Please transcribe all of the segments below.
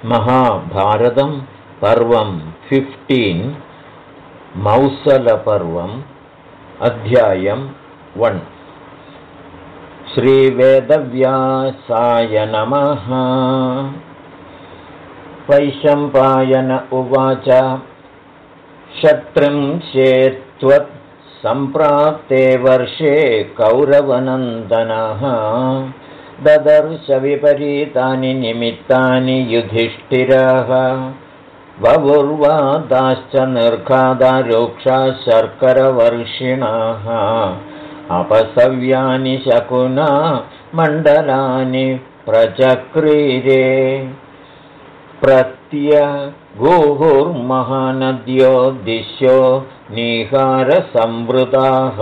महाभारतं पर्वं 15 मौसलपर्वम् अध्यायं 1 श्रीवेदव्यासाय नमः। वैशम्पायन उवाच शत्रुंश्चेत्त्वत् सम्प्राप्ते वर्षे कौरवनन्दनः ददर्श विपरीतानि निमित्तानि युधिष्ठिरः ववुर्वादाश्च निर्घादा रुक्षाः शर्करवर्षिणः अपसव्यानि शकुना मण्डलानि प्रचक्रीरे प्रत्यगुहुर्महानद्यो दिश्यो निहारसंवृताः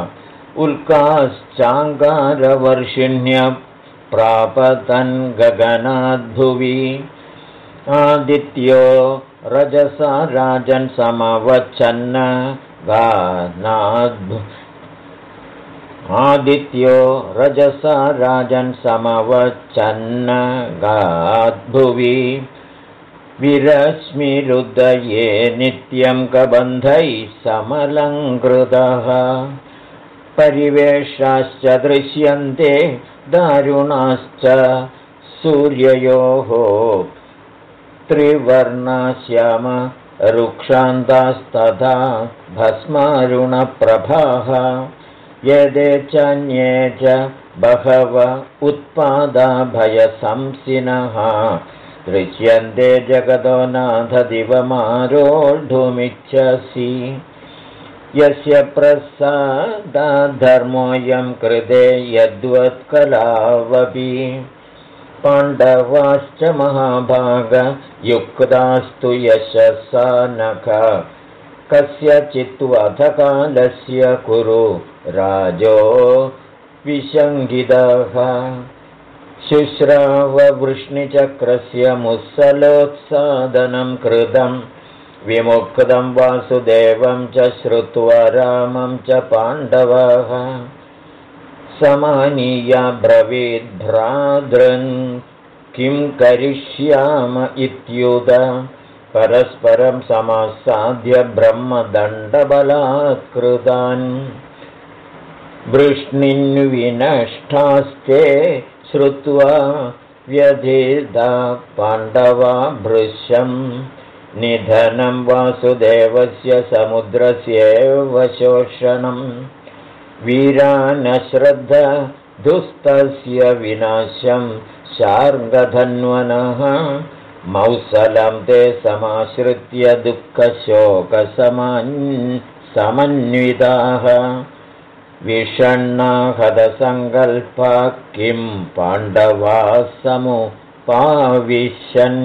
उल्काश्चाङ्गारवर्षिण्य प्रापतन् गगनाद्भुवि आदित्यो रजसा राजन् समवच्छन्न गाद्भुवि विरश्मिरुदये नित्यं कबन्धैः समलङ्कृतः परिवेशाश्च दृश्यन्ते दारुणाश्च सूर्ययोः त्रिवर्णाश्याम रुक्षान्तास्तथा भस्मारुणप्रभाः यदे चान्ये च बहव उत्पादा भयसंसिनः दृश्यन्ते जगतो नाथ दिवमारोढुमिच्छसि यस्य प्रसादाद्धर्मोऽयं कृते यद्वत्कलावपि पाण्डवाश्च महाभागयुक्तास्तु यशसा नख कस्यचित्वधकालस्य कुरु राजो विशङ्गितः शुश्राववृष्णिचक्रस्य मुसलोत्सादनं कृतं विमुक्तं वासुदेवं च श्रुत्वा रामं च पाण्डवः समानीया ब्रवीद्भ्रातॄन् किं करिष्याम इत्युत परस्परं समासाद्य ब्रह्मदण्डबलात्कृतान् वृष्णिन्विनष्टास्ते श्रुत्वा व्यधिदा पाण्डवा भृशं निधनं वासुदेवस्य समुद्रस्यैव शोषणम् वीरानश्रद्धदुस्तस्य विनाशं शार्ङ्गधन्वनः मौसलं ते समाश्रित्य दुःखशोकसमन्विताः विषण्णाहतसङ्कल्पा किं पाण्डवाः समुपाविशन्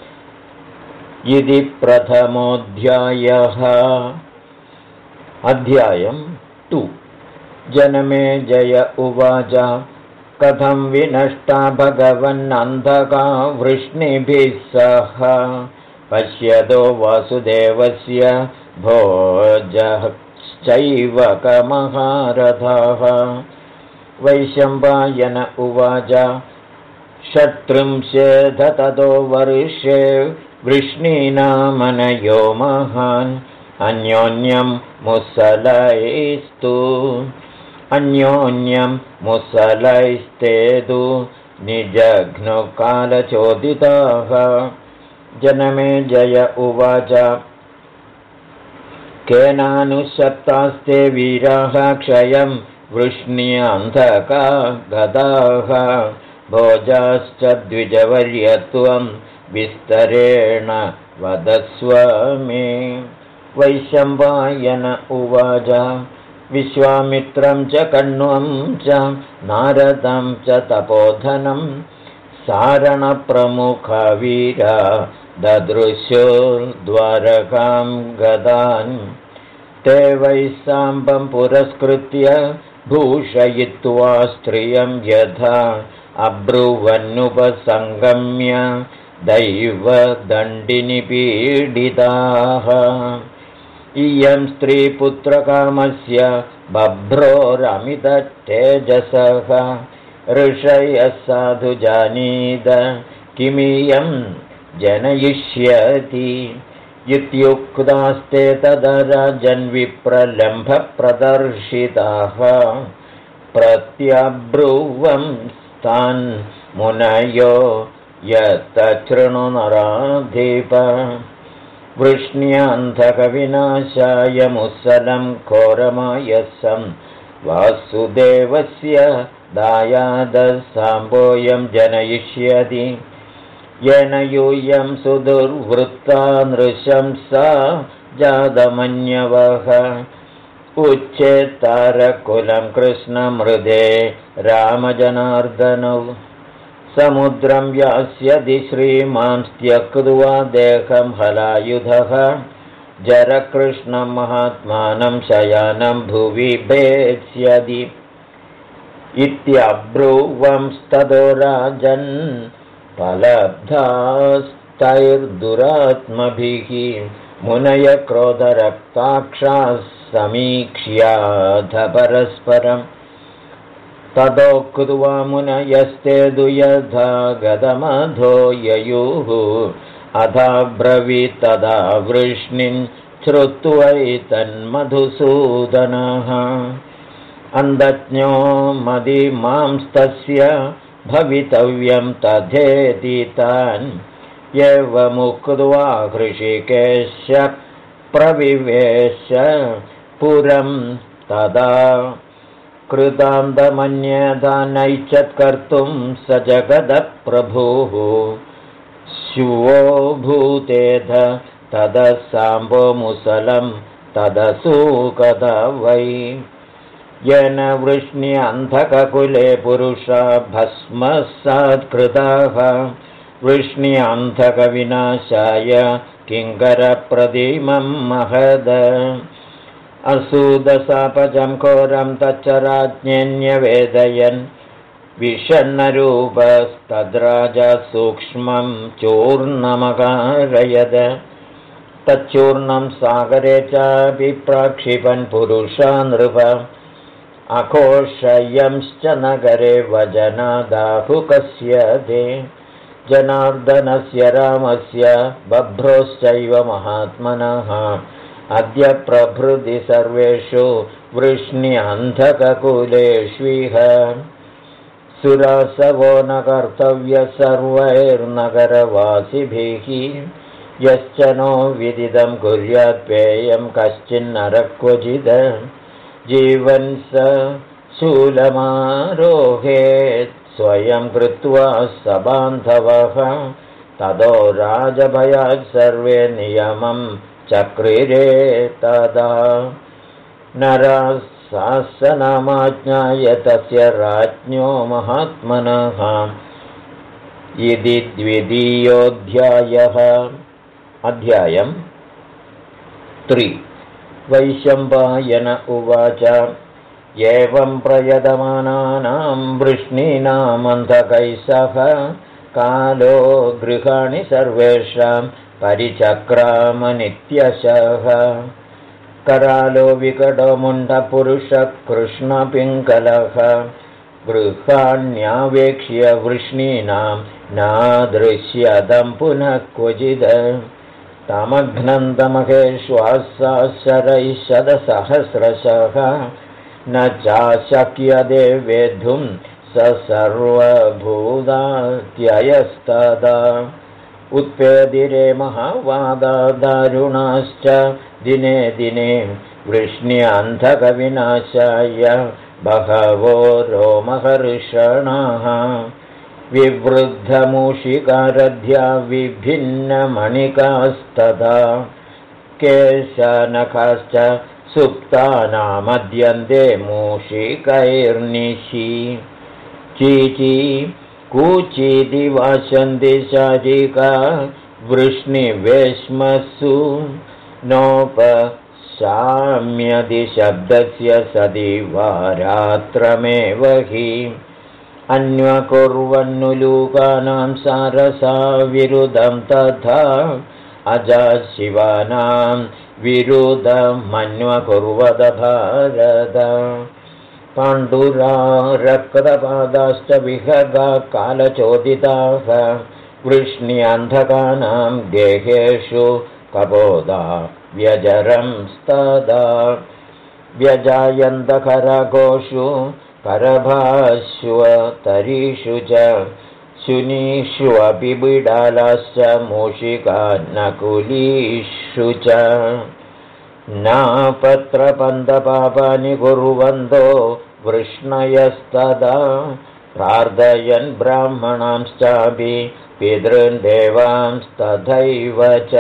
इति प्रथमोऽध्यायः। अध्यायं 2 जनमेजय उवाच कथं विनष्टा भगवन्नन्धका वृष्णिभिः सह पश्यतो वासुदेवस्य भोजश्चैव कमहारथः। वैशम्पायन उवाच शत्रुंश्चेद ततो वर्षे वृष्णीनामनयो महान् अन्योन्यं मुसलैस्तेदु निजघ्नुकालचोदिताः। जनमेजय उवाच केनानुशप्तास्ते वीराः क्षयं वृष्ण्यन्धका गदाः भोजाश्च द्विजवर्यत्वं विस्तरेण वदस्व मे। वैशम्पायन उवाच विश्वामित्रं च कण्वं च नारदं च तपोधनं सारणप्रमुखवीरा ददृशो द्वारकां गदान् ते वै साम्बं पुरस्कृत्य भूषयित्वा स्त्रियं यथा अब्रुवन्नुपसङ्गम्य दैवदण्डिनिपीडिताः इयं स्त्रीपुत्रकामस्य बभ्रोरमिततेजसः ऋषयः साधु जानीद किमियं जनयिष्यति इत्युक्तास्ते तदा राजन्विप्रलम्भप्रदर्शिताः प्रत्यब्रुवंस्तान् मुनयो यत्तच्छृणुनराधिप वृष्ण्यन्धकविनाशाय मुसलं घोरमायसं वासुदेवस्य दायादसाम्बोऽयं जनयिष्यति येन यूयं सुदुर्वृत्ता नृशंसा जातमन्यवः उच्चेत्तारकुलं कृष्णमृदे रामजनार्दनौ समुद्रं यास्यति श्रीमां त्यक्त्वा देहं हलायुधः जरकृष्णं महात्मानं शयानं भुवि भेत्स्यति इत्यब्रुवंस्ततो राजन् फलब्धास्तैर्दुरात्मभिः मुनय क्रोधरक्ताक्षाः समीक्ष्याथ परस्परम् तदोक्त्वा मुनयस्ते दुयधा गदमधो ययुः अथाब्रवीत् तदा वृष्णिं श्रुत्वैतन्मधुसूदनः अन्धज्ञो मदिमांस्तस्य भवितव्यं तथेति तान् एवमुक्त्वा हृषिकेश प्रविवेश पुरं तदा कृतान्तमन्यथा नैच्छत्कर्तुं स जगदप्रभुः शुवो भूतेध तदसाम्बो मुसलं तदसूकद वै येन वृष्ण्यन्धककुले पुरुषा भस्मसात्कृताः वृष्ण्यन्धकविनाशाय किङ्करप्रतिमं महद असूदसापजं घोरं तच्च राज्ञेन्यवेदयन् विषन्नरूपस्तद्राजा सूक्ष्मं चूर्णमकारयद तच्चूर्णं सागरे चापि प्राक्षिपन् पुरुषा नृप अघोषयंश्च नगरे वजनादाहुकस्य ते जनार्दनस्य रामस्य बभ्रोश्चैव महात्मनः अद्य प्रभृति सर्वेषु वृष्ण्यन्धककुलेष्विह सुरासवो न कर्तव्य सर्वैर्नगरवासिभिः यश्च नो विदितं कुर्यात् पेयं कश्चिन्नरः क्वचिद जीवन् स शूलमारोहेत् स्वयं कृत्वा सबान्धवः ततो राजभयात् सर्वे नियमं चक्रिरे तदा नरः शासनमाज्ञाय तस्य राज्ञो महात्मनः इति द्वितीयोऽध्यायः अध्यायम् 3 वैशम्पायन उवाच एवं प्रयतमानानां वृष्णीनामन्धकैः सह कालो गृहाणि सर्वेषां परिचक्रामनित्यशः करालो विकटो मुण्डपुरुषः कृष्णपिङ्गलः गृहाण्यावेक्ष्य वृष्णीनां नादृश्यतं पुनः क्वचिद तमघ्नन्तमहेश्वासा शरैः शतसहस्रशः न चाशक्यते वेद्धुं स सर्वभूतात्ययस्तदा उत्पेदिरे महावादा दारुणाश्च दिने दिने वृष्ण्यन्धकविनाशाय बहवो रोमहर्षणाः विवृद्धमूषिकारध्या विभिन्नमणिकास्तथा केशनखाश्च सुप्तानामद्यन्ते मूषिकैर्निशि चीची कूचीति वासन्ति शारिका वृष्णिवेश्मसु नोपशाम्यति शब्दस्य सदि वारात्रमेव हि अन्वकुर्वन्नुलूकानां सारसा विरुद्धं तथा अजाशिवानां विरुद्धमन्वकुर्वद भारत पाण्डुरा रक्तपादाश्च विहगा कालचोदिताः वृष्ण्यन्धकानां गेहेषु कपोदा व्यजरंस्तदा व्यजायन्तकरघोषु करभाश्वतरीषु च शुनीष्वपि बिडालाश्च मूषिकान्नकुलीषु च नापत्रपन्दपापानि कुर्वन्तो वृष्णयस्तदा प्रार्थयन् ब्राह्मणांश्चापि पितॄन् देवांस्तथैव च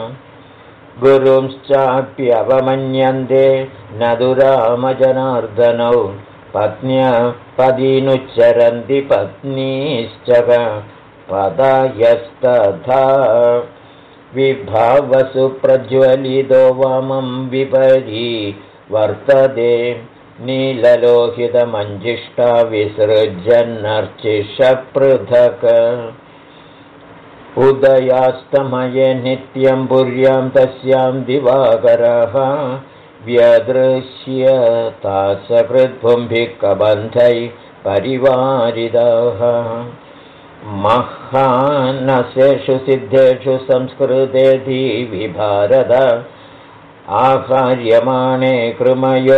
गुरुंश्चाप्यवमन्यन्ते न दुरामजनार्दनौ पत्न्या पदीनुच्चरन्ति पत्नीश्च पदायस्तथा विभावसु प्रज्वलितो वामं विपरी वर्तते नीललोहितमञ्जिष्टा विसृजन्नर्चिष पृथक् उदयास्तमये नित्यं पुर्यां तस्यां दिवाकरः व्यदृश्यतासकृद्भुम्भिः कबन्धै परिवारितः महानसेषु सिद्धेषु संस्कृते धीवि भारत आहार्यमाणे कृमयो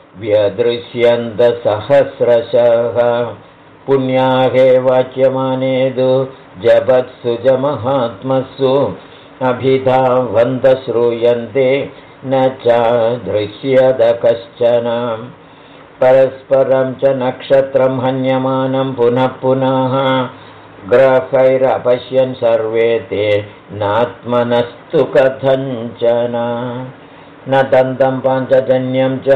व्यदृश्यन्तसहस्रशः पुण्याहे वाच्यमानेदु जपत्सु च महात्मसु अभिधावन्तः श्रूयन्ते न च दृश्यत कश्चन परस्परं च नक्षत्रं हन्यमानं पुनः पुनः ग्रहैरपश्यन् सर्वे ते नात्मनस्तु कथञ्चन न दन्तं पाञ्चजन्यं च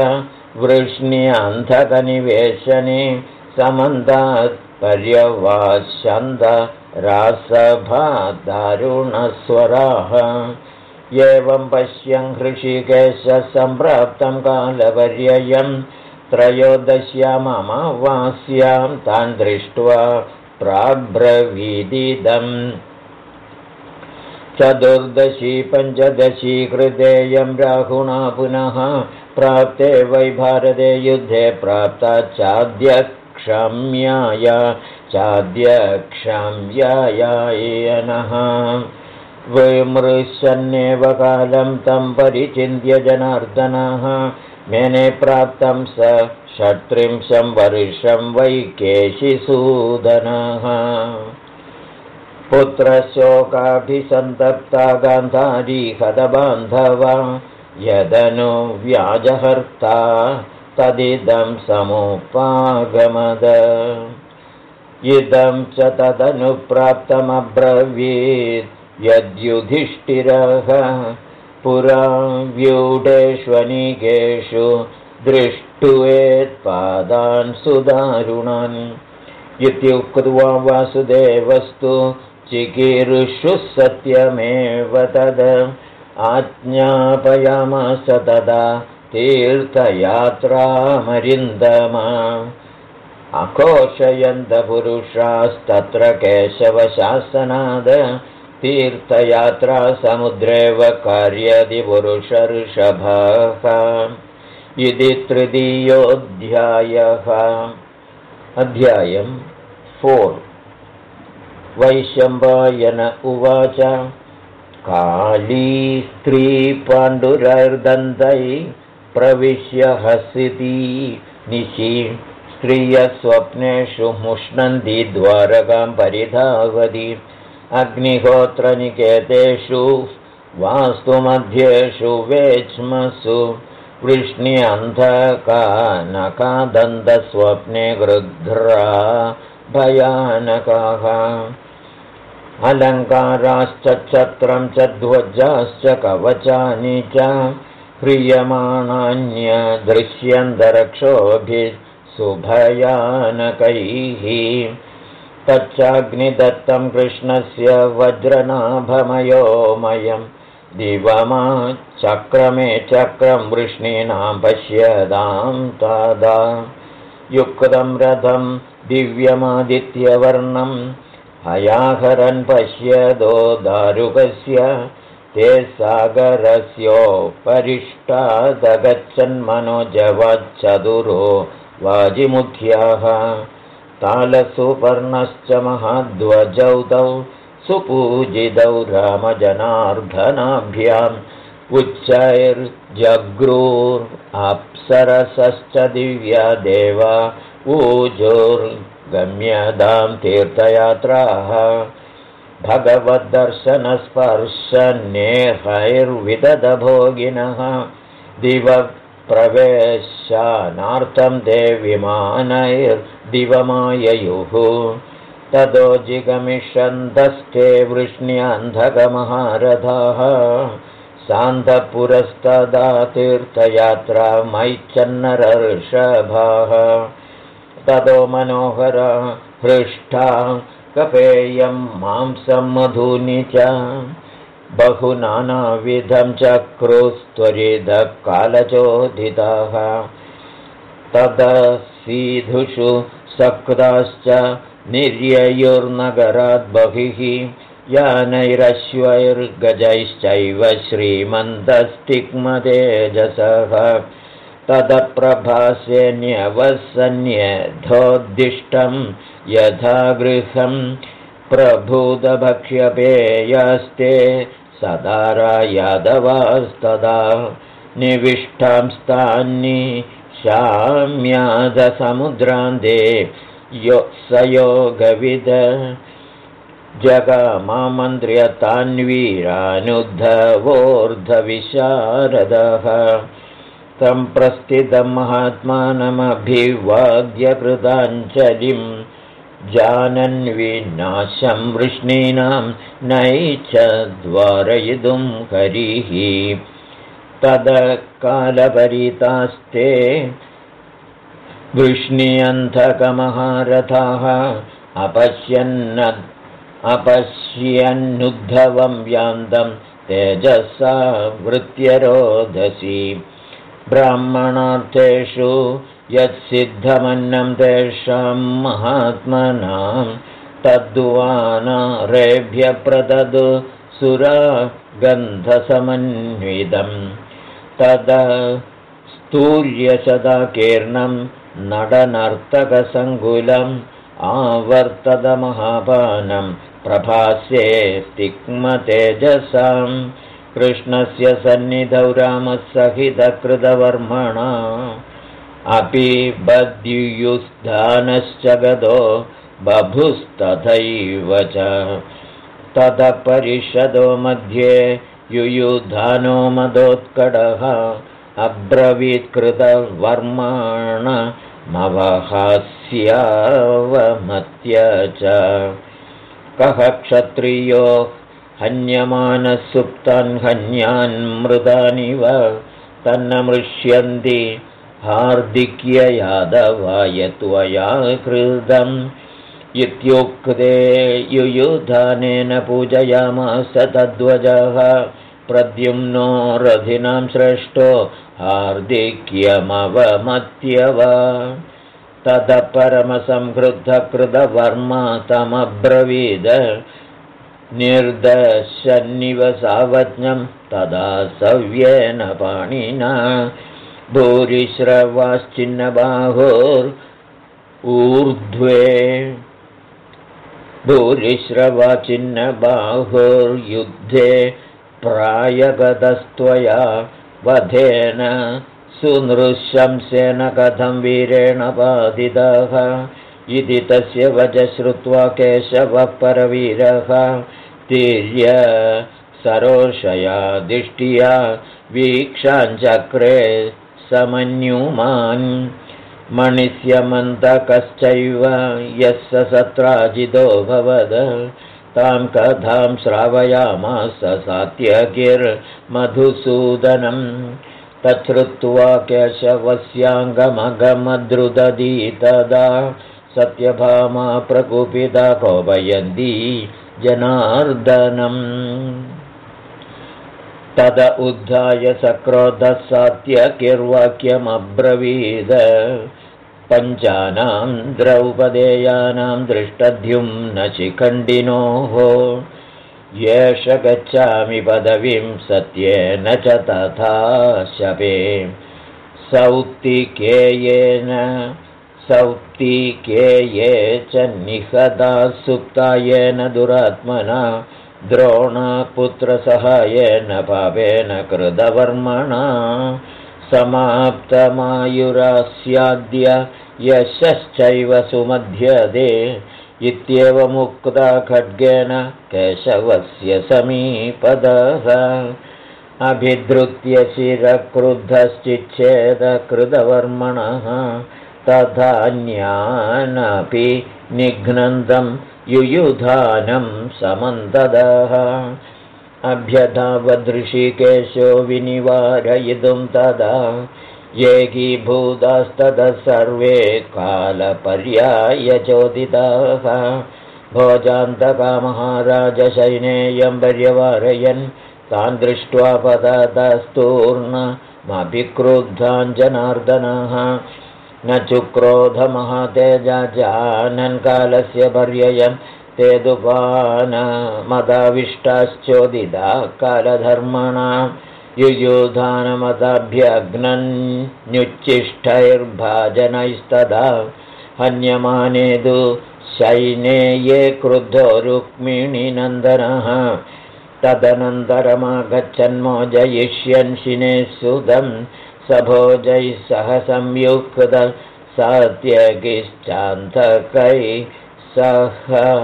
वृष्ण्यन्धकनिवेशने समन्तात् पर्यवास्यन्त रासभा दारुणस्वराः एवं पश्यन् हृषीकेशः सम्प्राप्तं कालपर्ययं त्रयोदश्याममावास्यां तान् दृष्ट्वा प्राब्रवीदिदम् चतुर्दशी पञ्चदशी कृतेयं राहुणा पुनः प्राप्ते वै भारते युद्धे प्राप्ता चाद्यक्षम्यायानः विमृशन्नेव कालं तं परिचिन्त्य जनार्दनः मेने प्राप्तं स 36 वर्षं वै केशिसूदनः पुत्रशोकाभिसन्तप्ता गान्धारी हतबान्धवा यदनु व्याजहर्ता तदिदं समुपागमद इदं च तदनुप्राप्तमब्रवीत् यद्युधिष्ठिरः पुरा व्यूढेष्वनिकेषु दृष्टुयेत्पादान् सुदारुणान् इत्युक्त्वा वासुदेवस्तु चिकीर्षुः सत्यमेव तद् आज्ञापयामास तदा तीर्थयात्रामरिन्दमा अघोषयन्तपुरुषास्तत्र केशवशासनाद तीर्थयात्रा समुद्रेव कार्यदि पुरुषऋषभः इति तृतीयोऽध्यायः। अध्यायं 4। वैशम्पायन उवाच काली स्त्री पाण्डुरर्दन्तै प्रविश्य हसिती निशि स्त्रियस्वप्नेषु मुष्णन्ति द्वारकां परिधावति अग्निहोत्रनिकेतेषु वास्तुमध्येषु वेच्मसु वृष्ण्यन्धकानकादन्तस्वप्ने गृध्रा भयानकाः अलङ्काराश्च छत्रं च ध्वजाश्च कवचानि च ह्रियमाणान्यदृश्यन्तरक्षोभिः सुभयानकैः तच्चाग्निदत्तं कृष्णस्य वज्रनाभमयोमयं दिवमा चक्रमे चक्रं वृष्णीनां पश्यतां तदा युक्तं रथं दिव्यमादित्यवर्णं हयाहरन् पश्यदो दारुकस्य ते सागरस्योपरिष्टादगच्छन्मनोजवच्चतुरो वाजिमुख्याः तालसुपर्णश्च महाध्वजौ तौ सुपूजितौ रामजनार्दनाभ्याम् उच्चैर्जग्रूरप्सरसश्च दिव्या देवा ऊजुर्गम्यतां तीर्थयात्राः भगवद्दर्शनस्पर्शनेहैर्विदधभोगिनः दिवप्रवेशानार्थं ते विमानैर्दिवमाययुः ततो जिगमिषन्तस्ते वृष्ण्यन्धकमहारथाः सान्धपुरस्तदा तीर्थयात्रा मैच्छन्नरर्षभाः ततो मनोहरा हृष्टा कपेयं मांसं मधूनि च बहुनानाविधं चक्रुस्त्वरितः कालचोदिताः तदसीधुषु सकृताश्च निर्ययुर्नगराद् बहिः यानैरश्वैर्गजैश्चैव श्रीमन्तस्तिग्मतेजसः तदप्रभासेन्यवसन्यधोद्दिष्टं यथा गृहं प्रभूतभक्ष्यपेयास्ते सदारा यादवास्तदा निविष्टांस्तान्निशाम्यादसमुद्रान्ते सयोगविद जगामामन्त्र्यतान्वीरानुद्धवोर्धविशारदः तं प्रस्थितं महात्मानमभिवाद्य कृताञ्जलिं जानन् विनाशं वृष्णीनां नैच द्वारयितुं हरिः तदकालपरितास्ते वृष्ण्यन्धकमहारथाः अपश्यन्नुद्धवं यान्तं तेजसा वृत्यरोधसी ब्राह्मणार्थेषु यत्सिद्धमन्नं तेषां महात्मनां तद्वानरेभ्य प्रददु सुरगन्धसमन्वितं तदस्तूर्यशताकीर्णं नडनर्तकसङ्कुलम् आवर्तदमहापानं प्रभास्ये तिक्मतेजसां कृष्णस्य सन्निधौ रामसहितकृतवर्मणा अपि बद्युयुस्धानश्च गदो बभुस्तथैव च ततः परिषदो मध्ये युयुधानो मदोत्कटः अब्रवीत्कृतवर्मण मवहास्यावमत्य च कः क्षत्रियो हन्यमानः सुप्तान् हन्यान्मृतानिव तन्न मृष्यन्ति हार्दिक्ययादवाय त्वया कृतम् इत्युक्ते युयुधानेन पूजयामास तद्वजः प्रद्युम्नो रथिनां श्रेष्ठो हार्दिक्यमवमत्य वा ततः परमसंहृद्धकृतवर्मा तमब्रवीद निर्दशन्निव सावज्ञं तदा सव्येन पाणिना भूरिश्रवाचिन्नबाहुर्युद्धे प्रायगतस्त्वया वधेन सुनृशंसेन कथं वीरेण बाधितः इति तस्य वचः श्रुत्वा केशवः परवीरः तिर्य सरोषया दिष्ट्या वीक्षाञ्चक्रे समन्युमान् मणिस्यमन्तकश्चैव यस्य सत्राजितो भवद तां कथां श्रावयामास सात्यकिर्मधुसूदनं तच्छ्रुत्वा केशवस्याङ्गमगमद्रुदधी तदा सत्यभामा प्रकुपिता कोपयन्ती जनार्दनम् तद उद्धाय सक्रोधः सात्यकिर्वाक्यमब्रवीद पञ्चानां द्रौपदेयानां दृष्टद्युम्न शिखण्डिनोः येष गच्छामि पदवीं सत्येन च तथा शपे सौत्तिकेयेन सौप्तिके ये च निहता सुप्ता येन दुरात्मना द्रोणपुत्रसहायेन पापेन कृतवर्मणा समाप्तमायुरास्याद्य यशश्चैव सुमध्यदे इत्येवमुक्ता खड्गेन केशवस्य समीपदः अभिधृत्य शिरक्रुद्धश्चिच्छेदकृतवर्मणः तथान्यानपि निघ्नन्तं युयुधानं समन्तदः अभ्यधावदृषिकेशो विनिवारयितुं तदा एकीभूतास्ततः सर्वे कालपर्यायचोदिताः भोजान्तकामहाराजशैनेयं पर्यवारयन् तान् दृष्ट्वा पततस्तूर्णमभिक्रुद्धान् जनार्दनः न चुक्रोधमहातेजानन् कालस्य पर्ययं ते दुपानमदाविष्टाश्चोदिता कालधर्मणा युयुधानमदभ्यग्नन्युच्छिष्टैर्भाजनैस्तदा हन्यमाने तु शैनेये क्रुद्धो रुक्मिणीनन्दनः तदनन्तरमागच्छन्मोजयिष्यन् शिनेसुदं सभोजैः सह संयुक्त सात्यगिश्चान्तकैः सह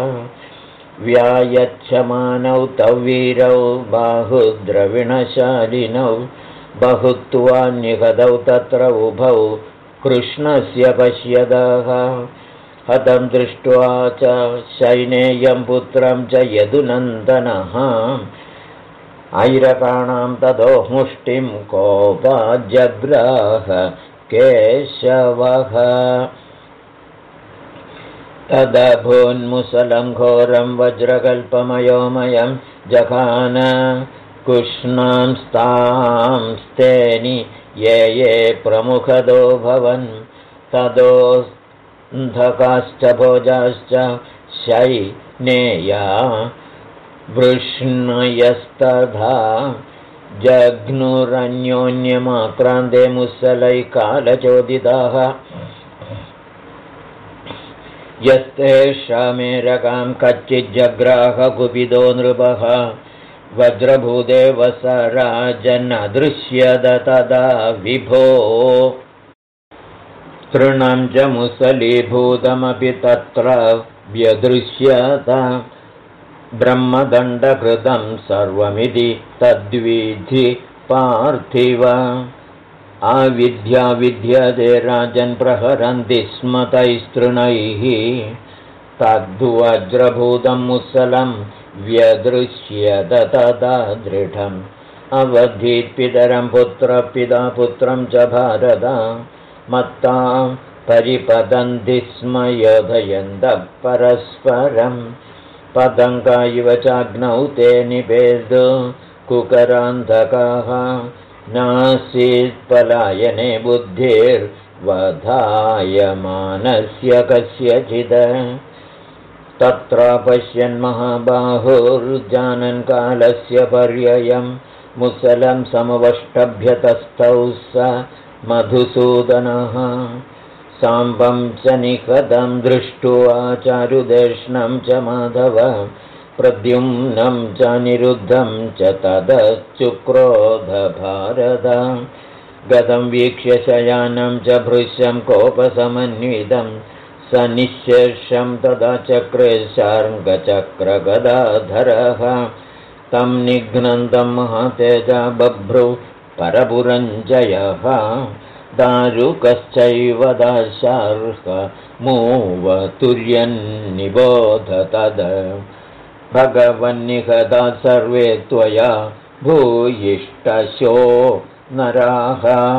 व्यायच्छमानौ तौ वीरौ बाहुद्रविणशालिनौ बहुत्वान्निहतौ तत्र उभौ कृष्णस्य पश्यदः हतं दृष्ट्वा च शैनेयं पुत्रं च यदुनन्दनः ऐरकाणां ततो मुष्टिं कोपाज्जग्राह केशवः तदभून्मुसलं घोरं वज्रकल्पमयोमयं जघान कुष्णांस्तांस्तेनि ये ये प्रमुखदो भवन् तदोऽन्धकाश्च भोजाश्च शैनेया वृष्णयस्तथा जघ्नुरन्योन्यमाक्रान्ते मुसलै कालचोदिताः यस्तेषामेरकां कच्चिज्जग्राह कुपितो नृपः वज्रभूदेव स राजन्नदृश्यत तदा विभो तृणं च मुसलीभूतमपि तत्र व्यदृश्यत ब्रह्मदण्डकृतं सर्वमिति तद्विधि पार्थिव आविद्याविद्यते राजन् प्रहरन्ति स्म तैस्तृणैः तद्वज्रभूतं मुसलं व्यदृश्यत तदा दृढम् अवधीत्पितरं पुत्रपिता पुत्रं च भारत मत्तां परिपतन्ति स्म योधयन्तः परस्परं पतङ्गा इव चाग्नौ ते निपेदु कुकरान्धकाः नासीत्पलायने बुद्धिर्वधायमानस्य कस्यचित् तत्र पश्यन् महाबाहुर्जानन् कालस्य पर्ययं मुसलं समवष्टभ्यतस्थौ स मधुसूदनः साम्बं च निकटं दृष्ट्वा चारुदेष्णं च माधव प्रद्युम्नं च निरुद्धं च तदश्चुक्रोधभारत गतं वीक्ष्य शयानं च भृश्यं कोपसमन्वितं स निःशेषं तदा चक्रे शार्ङ्गचक्रगदाधरः तं निघ्नन्तं महातेजा बभ्रु परपुरञ्जयः दारुकश्चैव दाशार्हमूवतुर्यन्निबोध तद भगवन्निहता सर्वे त्वया भूयिष्टशो नराः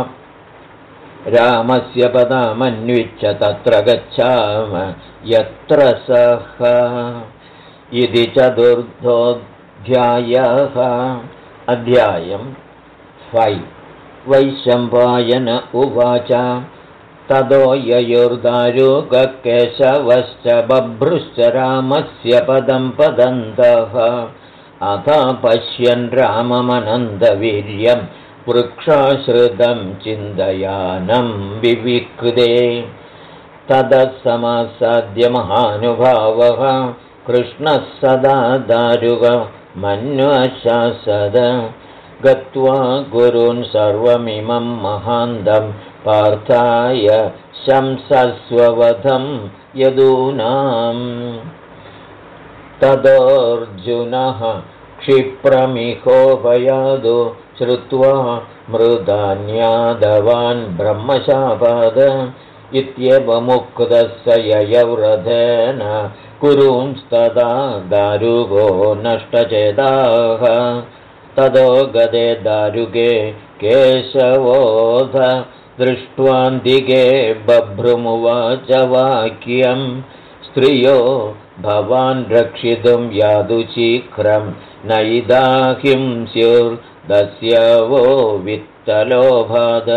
रामस्य पदमन्विच्य तत्र गच्छाम यत्र सः इति चतुर्थोऽध्यायः अध्यायं 5 वैशम्पायन उवाच ततो ययुर्दारुककेशवश्च बभ्रुश्च रामस्य पदं पदन्तः अथ पश्यन् राममनन्दवीर्यं वृक्षाश्रितं चिन्तयानं विविक्ते ततः समासाद्यमहानुभावः कृष्णः सदा दारुकमन्वशासद गत्वा गुरून् सर्वमिमं महान्तं पार्थाय शंसस्ववधं यदूनाम् तदोऽर्जुनः क्षिप्रमिहोपयादो श्रुत्वा मृदान्यादवान् ब्रह्मशापाद इत्येवमुक्तः स ययव्रतेन कुरूंस्तदा दारुको नष्टचेताः ततो गदे दारुके केशवोऽथ दृष्ट्वान्तिके बभ्रुमुवाच वाक्यं स्त्रियो भवान् रक्षितुं यादु शीघ्रं नैदाहिं स्युर्दस्यवो वित्तलोभाद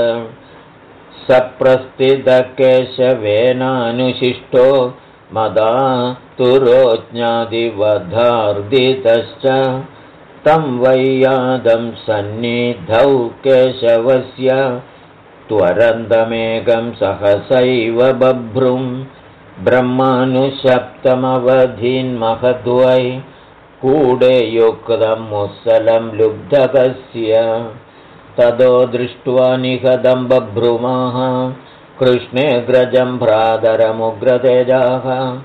सप्रस्थितकेशवेनानुशिष्टो मदातुरोज्ञादिवधार्दितश्च तं वैयादं सन्निधौ केशवस्य त्वरन्दमेकं सहसैव बभ्रुं ब्रह्मानुशप्तमवधीन्महद्वै कूडे युक्तं मुसलं लुब्धकस्य ततो दृष्ट्वा निहतं बभ्रुमाः कृष्णेऽग्रजं भ्रातरमुग्रतेजाः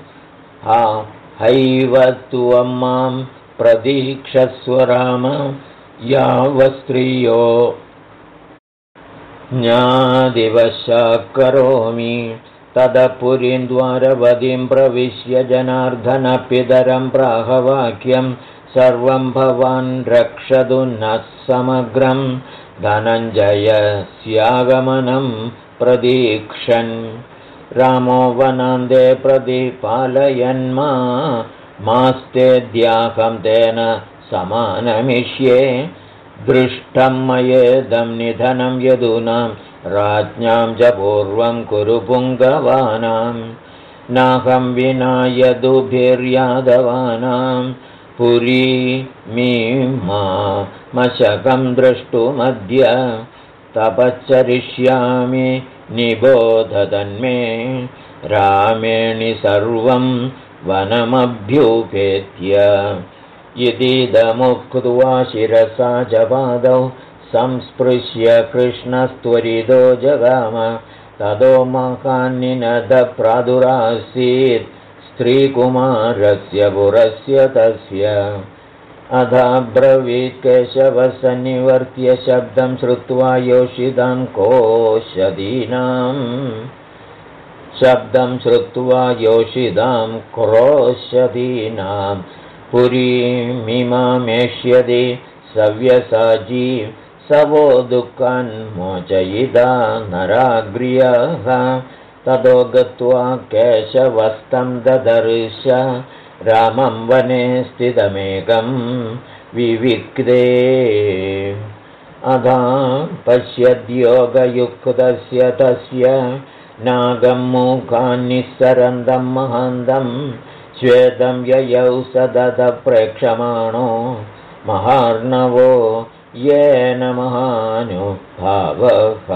हैव त्वं मां प्रतीक्षस्व राम यावस्त्रियो ज्ञादिवशाः करोमि ततः पुरीं द्वारवतीं प्रविश्य जनार्दनपितरं प्राहवाक्यं सर्वं भवान् रक्षतु नः समग्रं धनञ्जयस्यागमनं प्रतीक्षन् रामो वनान्ते प्रतिपालयन्मा मास्तेऽद्याहं तेन समानमिष्ये दृष्टं मयेदं निधनं यदूनां राज्ञां च पूर्वं कुरु पुङ्गवानां नाहं विना यदुभिर्यादवानां पुरीमीमामशकं द्रष्टुमद्य तपश्चरिष्यामि निबोध तन्मे रामेण सर्वं वनमभ्युपेत्य यदिदमुक्त्वा शिरसा च पादौ संस्पृश्य कृष्णस्त्वरितो जगाम ततो महान्निनदप्रादुरासीत् स्त्रीकुमारस्य पुरस्य तस्य अथाब्रवीत् केशवः सन्निवर्त्य शब्दं श्रुत्वा योषितां क्रोशदीनां पुरीमिमामेष्यति सव्यसाची सवो दुःखान्मोचयिता नराग्र्यः ततो गत्वा केशवस्तं ददर्श रामं वने स्थितमेकं विविक्ते अधा पश्यद्योगयुक्तस्य तस्य नागं मूकान्निस्सरन्दं महान्तं श्वेतं ययौ सदतप्रेक्षमाणो महार्णवो येन महानुभावः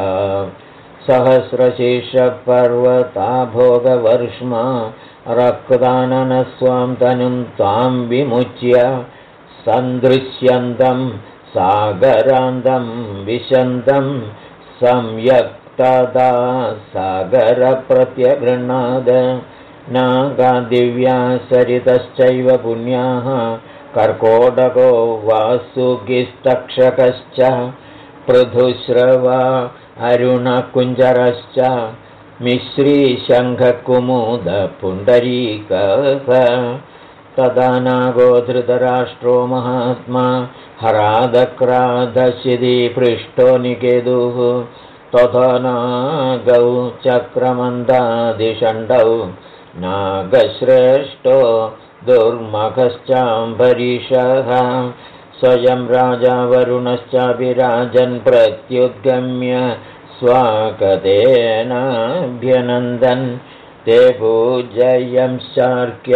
सहस्रशीर्षपर्वता भोगवर्ष्मा रक्ताननस्वां तनुं तां विमुच्य सन्दृश्यन्तं सागरान्तं विशन्तं सम्यक्तदा सागरप्रत्यगृह्णाद नागादिव्या सरितश्चैव पुण्याः कर्कोटको वासुकिस्तक्षकश्च पृथुश्रवा अरुणकुञ्जरश्च मिश्रीशङ्खकुमुदपुण्डरीकः तदा नागो धृतराष्ट्रो महात्मा हरादक्रादशिपृष्टो निकेतुः तथा नागौ चक्रमन्दादिषण्डौ नागश्रेष्ठो दुर्मखश्चाम्बरीषः स्वयं राजा वरुणश्चापि राजन् प्रत्युद्गम्य स्वागतेनाभ्यनन्दन् ते पूजयं शार्क्य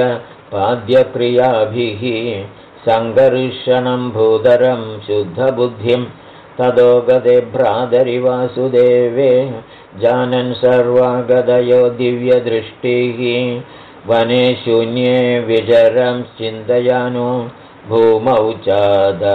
पाद्यक्रियाभिः सङ्कर्षणं भूधरं शुद्धबुद्धिं ततो गते भ्रातरि वासुदेवे जानन् सर्वागतयो दिव्यदृष्टिः वने शून्ये विचरं चिन्तयानो भूमौ चाद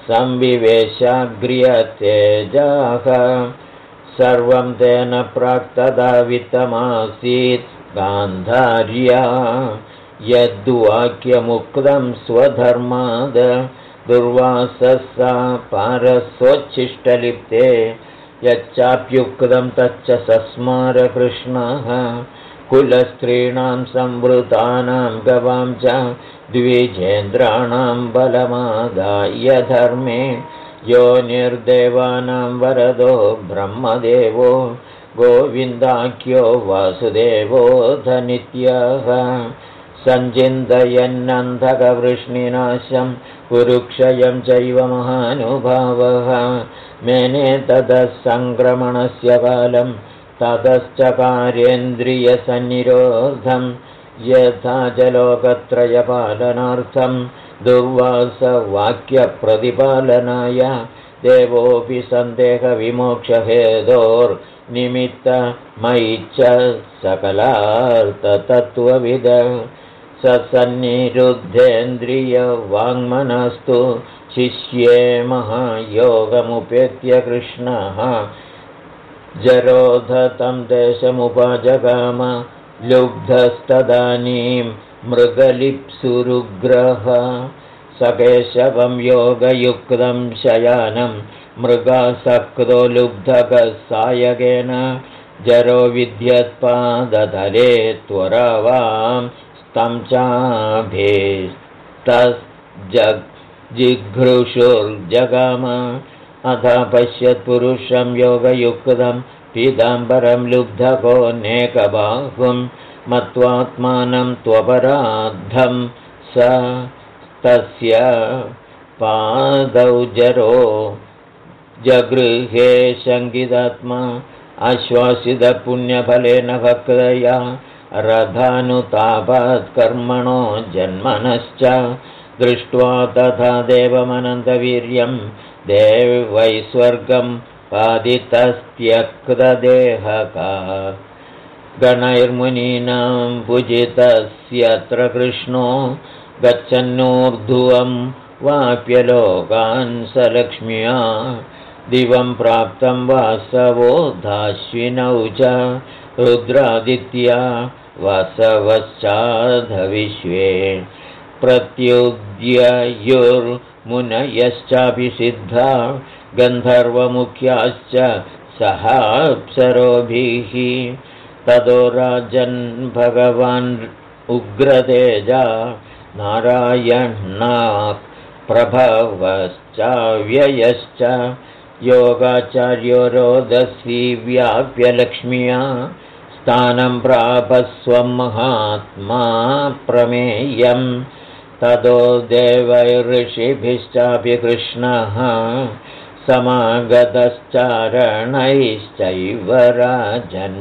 संविवेशाग्र्यतेजाः सर्वं तेन प्राक्तदा वित्तमासीत् गान्धार्या यद्वाक्यमुक्तं स्वधर्माद दुर्वाससा पारस्वच्छिष्टलिप्ते यच्चाप्युक्तं तच्च सस्मार कृष्णः कुलस्त्रीणां संवृतानां गवां च द्विजेन्द्राणां बलमादाय धर्मे यो निर्देवानां वरदो ब्रह्मदेवो गोविन्दाख्यो वासुदेवोऽथ नित्यः सञ्चिन्तयन्नन्धकवृष्णिनाशं कुरुक्षयं चैव महानुभावः मेने ततः सङ्क्रमणस्य कालं ततश्चकारेन्द्रियसन्निरोधं यथा च लोकत्रयपालनार्थं दुर्वासवाक्यप्रतिपालनाय देवोऽपि सन्देहविमोक्षहेतोर्निमित्तमयि च सकलार्थतत्त्वविद सन्निरुद्धेन्द्रियवाङ्मनस्तु शिष्ये महायोगमुपेत्य कृष्णः जरोधतं देशमुपजगाम लुब्धस्तदानीं मृगलिप्सुरुग्रह सकेशवं योगयुक्तं शयानं मृगासक्तो लुब्धकः सायकेन जरो विद्यत्पादतले त्वरवां स्तं चाभेस्तज्जिघ्रुषुर्जगाम अथ पश्यत्पुरुषं योगयुक्तं पीताम्बरं लुब्धकोऽनेकबाहुं मत्वात्मानं त्वपराद्धं स तस्य पादौ जरो जगृहे शङ्कितात्मा आश्वासितपुण्यफलेन भक्तया रथानुतापात् कर्मणो जन्मनश्च दृष्ट्वा तथा देवमनन्तवीर्यं देवै स्वर्गं पादितस्त्यक्तदेहका गणैर्मुनीनां पूजितस्यत्र कृष्णो गच्छन्नूर्ध्वं वाप्यलोकान् स लक्ष्म्या दिवं प्राप्तं वासवो धाश्विनौ च रुद्रादित्या वासवश्चाधविश्वे प्रत्युद्ययुर्मुनयश्चापि सिद्धा गन्धर्वमुख्याश्च सहाप्सरोभिः ततो राजन् भगवान् उग्रतेजा नारायणात् प्रभवश्चाव्ययश्च योगाचार्यो रोदसी व्याप्य लक्ष्म्या स्थानं प्रापस्वं महात्मा प्रमेयं ततो देवैर्षिभिश्चापि कृष्णः समागतश्चारणैश्चैव राजन्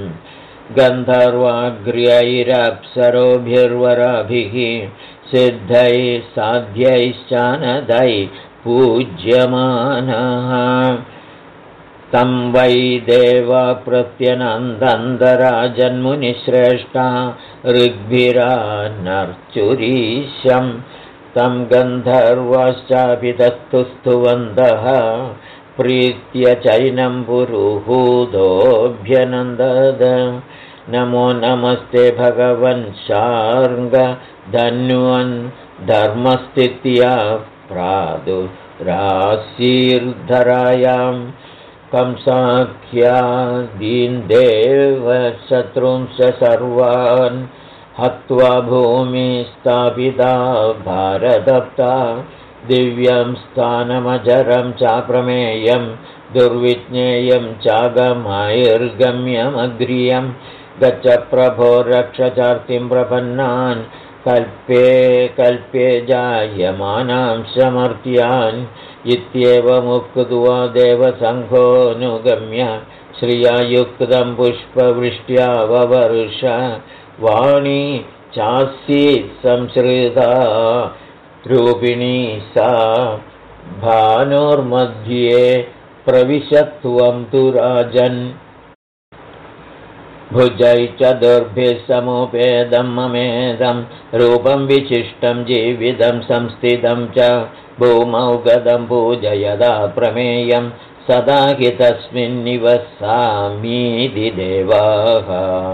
गन्धर्वाग्र्यैरप्सरोभिर्वराभिः सिद्धैः साध्यैश्चानदैः पूज्यमानः तं वै देवा प्रत्यनन्दन्तराजन्मुनिश्रेष्ठा ऋग्भिरानर्चुरीशं तं गन्धर्वाश्चापि तत्तुस्तुवन्तः प्रीत्य चैनं पुरुहूतोऽभ्यनन्दद नमो नमस्ते भगवन् शार्ङ्गधन्वन् धर्मस्थित्या प्रादुरासीर्धरायां कंसाख्यादीन् देवशत्रूंश्च सर्वान् हत्वा भूमिस्थापिता भारतप्ता दिव्यं स्थानमजरं चाप्रमेयं दुर्विज्ञेयं चागमैर्गम्यमग्रियं गच्छ प्रभो रक्ष चार्तिं प्रपन्नान् कल्पे कल्पे जायमानां समर्त्यान् इत्येवमुक्त्वा देवसङ्घोऽनुगम्य श्रिया युक्तं पुष्पवृष्ट्या ववर्ष वाणी चासीत् संसृता रूपिणी सा भानुर्मध्ये प्रविशत्वं तु राजन् भुजै चतुर्भिः समुपेदं ममेदं रूपं विशिष्टं जीवितं संस्थितं च भूमौ गदं पूजयदा प्रमेयं सदा हि तस्मिन्निवसामीति देवाः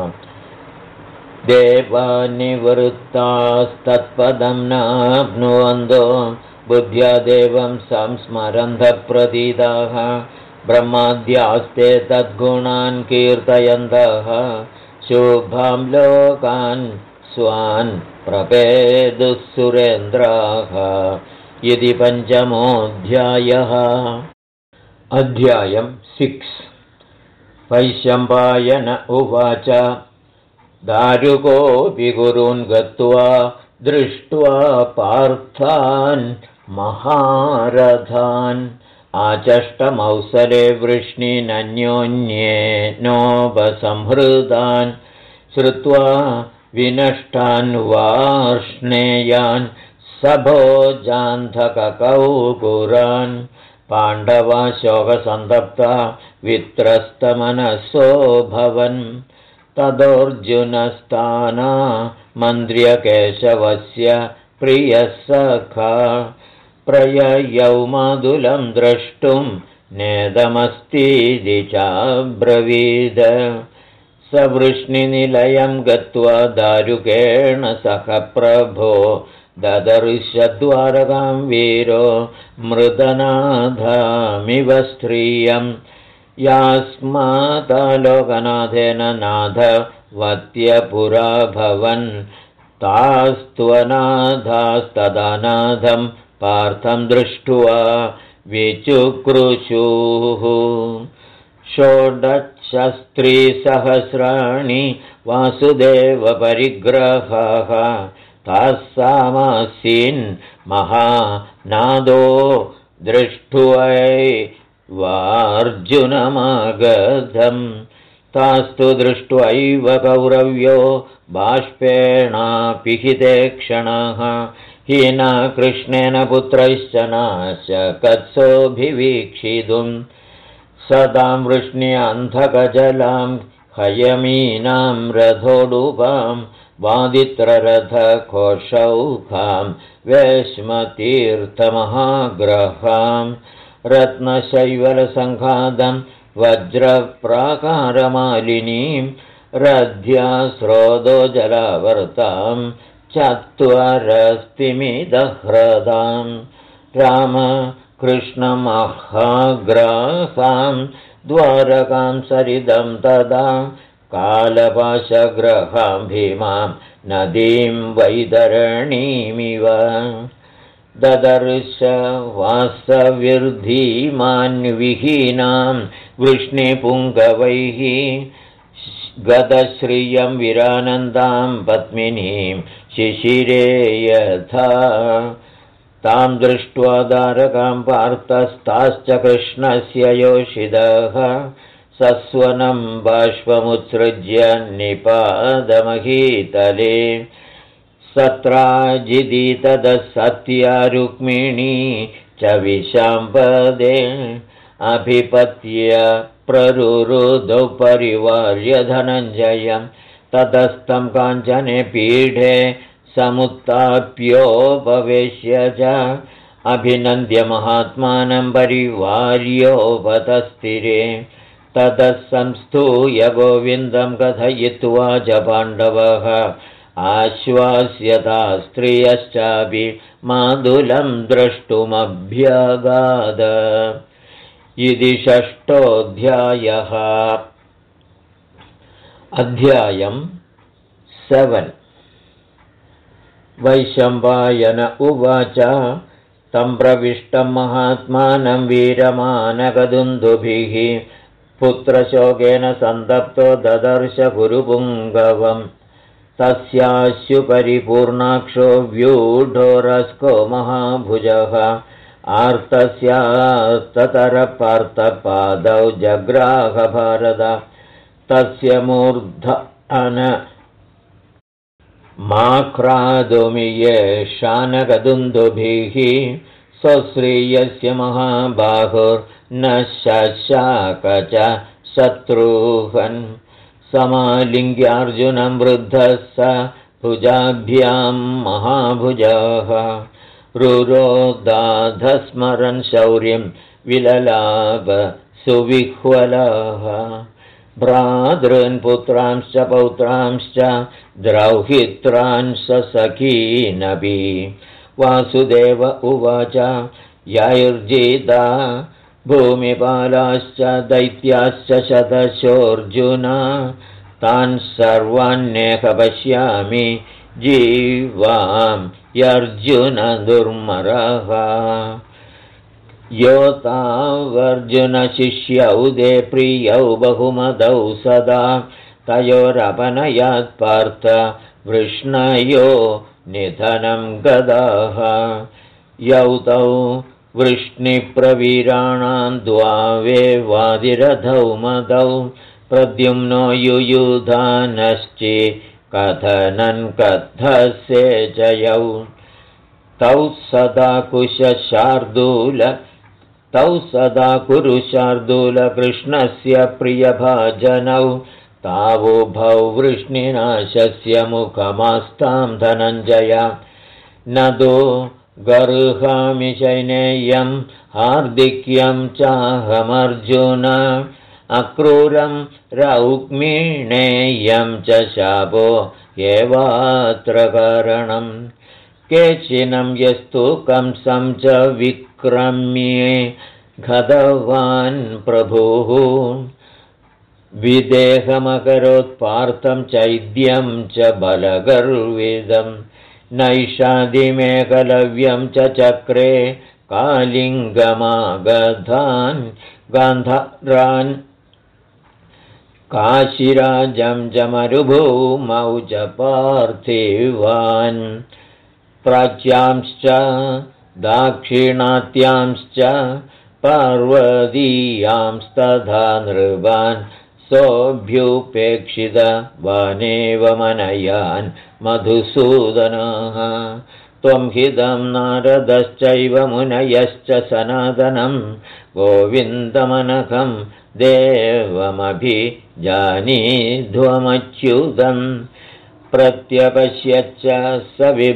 देवानिवृत्तास्तत्पदं नाप्नुवन्तो बुद्ध्या देवं संस्मरन्तः प्रतीताः ब्रह्माद्यास्ते तद्गुणान् कीर्तयन्तः शुभां लोकान् स्वान् प्रपेदुः सुरेन्द्राः इति पञ्चमोऽध्यायः। अध्यायं 6। वैशम्पायन उवाच दारुकोऽपि गुरून् गत्वा दृष्ट्वा पार्थान् महारथान् आचष्टमौसले वृष्णिनन्योन्येनोपसंहृतान् श्रुत्वा विनष्टान् वार्ष्णेयान् सभोजान्धककौपुरान् पाण्डवा शोकसन्तप्ता वित्रस्तमनसो भवन् तदोऽर्जुनस्ताना मन्त्र्यकेशवस्य प्रियः सखा प्रययौ मादुलं द्रष्टुं नेदमस्तीति चाब्रवीद स वृष्णिनिलयं गत्वा दारुकेण सह प्रभो ददर्शद्वारकां वीरो मृदनाथमिव स्त्रियं यास्मातालोकनाथेन नाथवत्यपुरा भवन् तास्त्वनाथास्तदानाथं पार्थं दृष्ट्वा विचुक्रुशुः 16,000 वासुदेवपरिग्रहाः तासामासीन् महानादो दृष्ट्वैवार्जुनमागधम् तास्तु दृष्ट्वैव कौरव्यो बाष्पेणापिहिते क्षणः हीना कृष्णेन पुत्रैश्च नाशकत्सोऽभिवीक्षितुं सदां वृष्ण्यन्धकजलां हयमीनां रथोडुपां वादित्ररथकोशौखां वेश्मतीर्थमहाग्रहां रत्नशैवलसङ्घातं वज्रप्राकारमालिनीं रध्यास्रोतो जलावर्तां चत्वरस्तिमिदह्रदां रामकृष्णमहाग्रासां द्वारकां सरिदं तदा कालपाशग्रहां भीमां नदीं वैतरणीमिव ददर्श वासविर्धीमान्विहीनां वृष्णिपुङ्गवैः गतश्रियं विरानन्दां पद्मिनीं शिशिरे यथा तां दृष्ट्वा दारकां पार्थस्ताश्च कृष्णस्य योषितः सस्वनं बाष्पमुत्सृज्य निपादमहीतले सत्राजिदी ततः सत्या रुक्मिणी च विशाम्पदे अभिपत्य प्ररुरुदौ परिवार्य धनञ्जयं ततस्तं काञ्चने पीठे समुत्थाप्योपवेश्य च अभिनन्द्य महात्मानं परिवार्योपतस्थिरे ततः संस्तूय गोविन्दं कथयित्वा च पाण्डवः आश्वास्यता स्त्रियश्चापि मादुलं द्रष्टुमभ्यगाद इति 6. अध्यायं 7. वैशम्पायन उवाच तं प्रविष्टं महात्मानं वीरमानकदुन्दुभिः पुत्रशोकेन सन्तप्तो ददर्श गुरुपुङ्गवम् तस्यास्युपरिपूर्णाक्षो व्यूढोरस्को महाभुजः आर्तस्यास्ततरपार्थपादौ जग्राह भारत तस्य मूर्धन माक्रादुमियेशानकदुन्दुभिः स्वश्रियस्य महाबाहुर् न शशाक च शत्रुघ्न समालिङ्ग्यार्जुनं वृद्धः स भुजाभ्यां महाभुजः रुरोदाधस्मरन् शौर्यं विललाप सुविह्वलः भ्रातॄन् पुत्रांश्च पौत्रांश्च द्रौहित्रान् सखीनपि वासुदेव उवाच यायुर्जिता भूमिपालाश्च दैत्याश्च शतशोऽर्जुन तान् सर्वान्नेह पश्यामि जीवां यर्जुन दुर्मरः योतावर्जुनशिष्यौ दे प्रियौ बहुमदौ सदा तयोरपनयात् पार्थ वृष्णयो निधनं गदाः यौ तौ वृष्णिप्रवीराणां द्वावे वादिरथौ मदौ प्रद्युम्नो युयुधानश्चि कथनन् कथस्य च यौ तौ सदा कुरुशार्दूल कृष्णस्य प्रियभाजनौ तावुभौ वृष्णिनाशस्य मुखमास्तां धनञ्जय न दो गर्हामि शैनेयं हार्दिक्यं चाहमर्जुन अक्रूरं रौक्मिणेयं च शापो एवात्र कारणम् केचिनं यस्तु कंसं च विक्रम्ये गतवान् प्रभुः विदेहमकरोत्पार्थं चैद्यं च बलगर्विदं नैषादिमेकलव्यं च चक्रे कालिङ्गमागधान् गान्धारान् काशिराजं च मरुभूमौ च पार्थिवान् प्राच्यांश्च दाक्षिणात्यांश्च पार्वतीयांस्तथा नृपान् सोऽभ्युपेक्षितवानेव मनयान् मधुसूदनः त्वं हिदं नारदश्चैव मुनयश्च सनातनं गोविन्दमनघं देवमभिजानीध्वमच्युतम् प्रत्यपश्यच्च स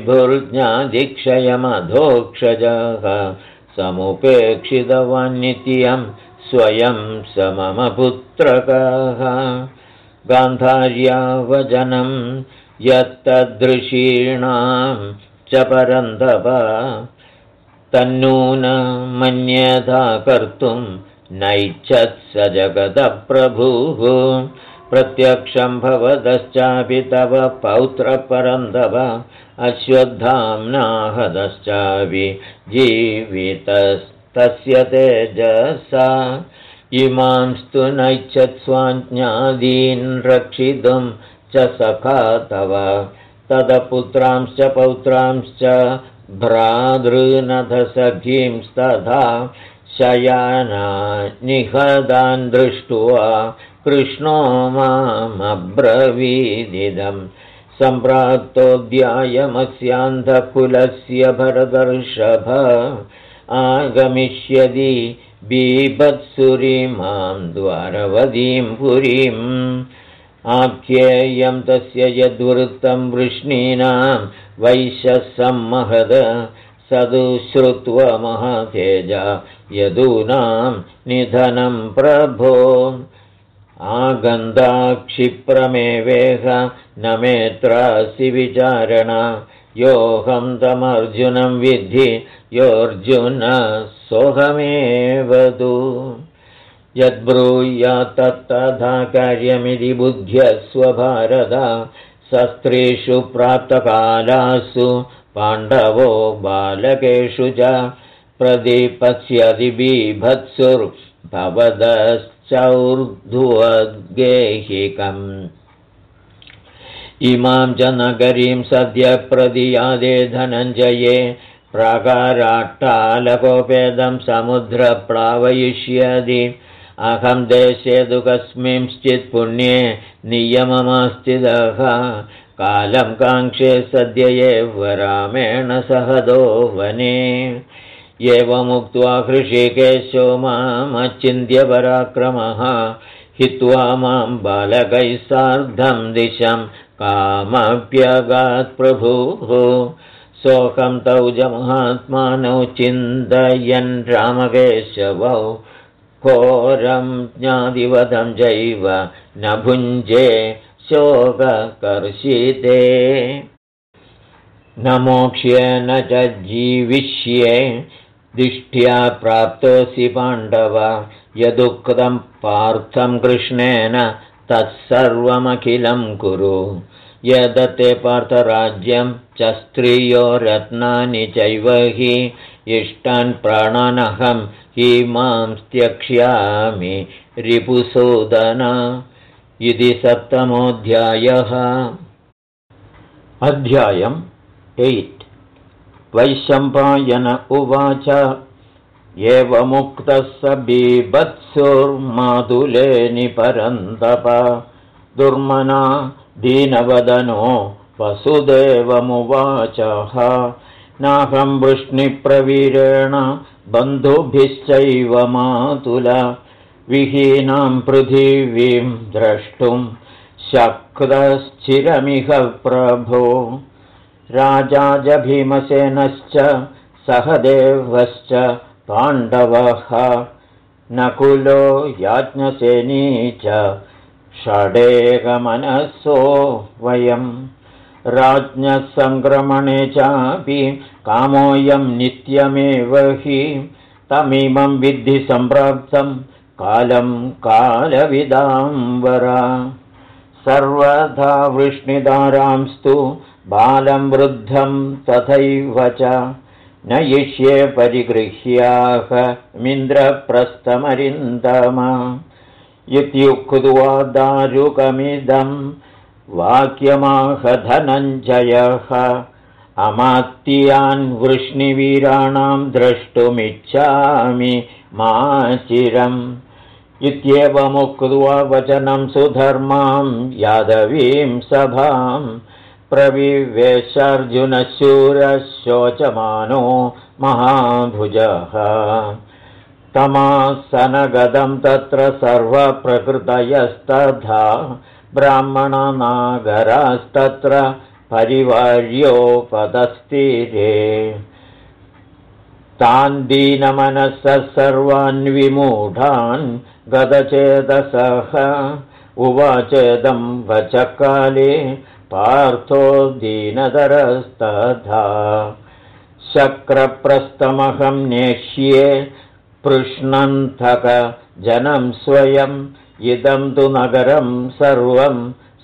विभुर्ज्ञादिक्षयमधोक्षजः समुपेक्षितवान् नित्यं स्वयं स मम पुत्रकः गान्धार्या वचनं यत्तदृषीणां च परन्तप तन्नूनमन्यथा कर्तुं नैच्छत्स जगतप्रभुः प्रत्यक्षं भवदश्चापि तव पौत्रपरन्दव अश्वत्थाम्नाहदश्चापि जीवितस्तस्य तेजसा इमांस्तु नैच्छत्स्वाज्ञादीन् रक्षितुं च सखा तव तदपुत्रांश्च पौत्रांश्च भ्रातॄनथ सखींस्तथा शयानानिहतान् दृष्ट्वा कृष्णो मामब्रवीदिदं सम्प्राप्तोऽध्यायमस्यान्धकुलस्य भरतर्षभ आगमिष्यति बीभत्सुरीमां द्वारवतीं पुरीम् आख्येयं तस्य यद्वृत्तं वृष्णीनां वैश्यसं महद सदुश्रुत्वा महातेजा यदूनां निधनं प्रभो आगन्धाक्षिप्रमेवेह न मेत्रासि विचारणा योऽहं तमर्जुनं विद्धि योऽर्जुन सोऽहमेव तु यद्ब्रूयात् तत्तथा कार्यमिति बुद्ध्यस्व भारत शस्त्रेषु प्राप्तकालासु पाण्डवो बालकेषु च प्रदीपस्यति बीभत्सुर्भवदश्चौर्ध्वगेहिकम् इमां च नगरीं सद्य प्रदियादे धनञ्जये प्राकाराट्टालकोपेदं समुद्रप्लावयिष्यति अहं देशे तु कस्मिंश्चित् पुण्ये नियममास्तिदः कालं काङ्क्षे सद्य एव रामेण सहदो वने एवमुक्त्वा हृषीकेशो मामचिन्त्यपराक्रमः हित्वा मां बालकैः सार्धं दिशं कामप्यगात् प्रभुः सोऽहं तौ च महात्मानौ चिन्तयन् रामकेशवौ घोरं ज्ञातिवधं चैव न भुञ्जे शोककर्षिते न मोक्ष्येन च जीविष्ये दिष्ट्या प्राप्तोऽसि पाण्डव यदुक्तं पार्थं कृष्णेन तत्सर्वमखिलं कुरु यदते पार्थराज्यं च स्त्रियो रत्नानि चैव हि इष्टान् प्राणानहं इमां त्यक्ष्यामि रिपुसूदन इति 7मोऽध्यायः। अध्यायम् 8। वैशम्पायन उवाच एवमुक्तः स बीभत्सुर्मातुले निपरन्तप दुर्मना दीनवदनो वसुदेवमुवाचः नाहं वृष्णिप्रवीरेण बन्धुभिश्चैव मातुल विहीनां पृथिवीं द्रष्टुं शक्तश्चिरमिह प्रभो राजा च भीमसेनश्च सहदेवश्च पाण्डवः नकुलो याज्ञसेनी च षडेकमनसो वयं राज्ञः सङ्क्रमणे चापि कामोऽयं नित्यमेव हि तमिमं विद्धि सम्प्राप्तं कालं कालविदाम्बरा सर्वथा वृष्णिधारांस्तु बालं वृद्धं तथैव च न यिष्ये परिगृह्याहमिन्द्रप्रस्थमरिन्दम इत्युक्त्वा दारुकमिदं वाक्यमाह धनञ्जयः अमात्यान् वृष्णिवीराणां द्रष्टुमिच्छामि माचिरम् इत्येवमुक्त्वा वचनं सुधर्मां यादवीं सभां प्रविवेशार्जुनशूरः शोचमानो महाभुजः तमासनगदं तत्र सर्वप्रकृतयस्तथा ब्राह्मणनागरास्तत्र परिवार्योपदस्थिरे तान् दीनमनसः सर्वान् विमूढान् गतचेतसः उवाचेदं वचकाले पार्थो दीनतरस्तथा शक्रप्रस्थमहं नेष्ये पृष्णन्तक जनं स्वयम् इदं तु नगरं सर्वं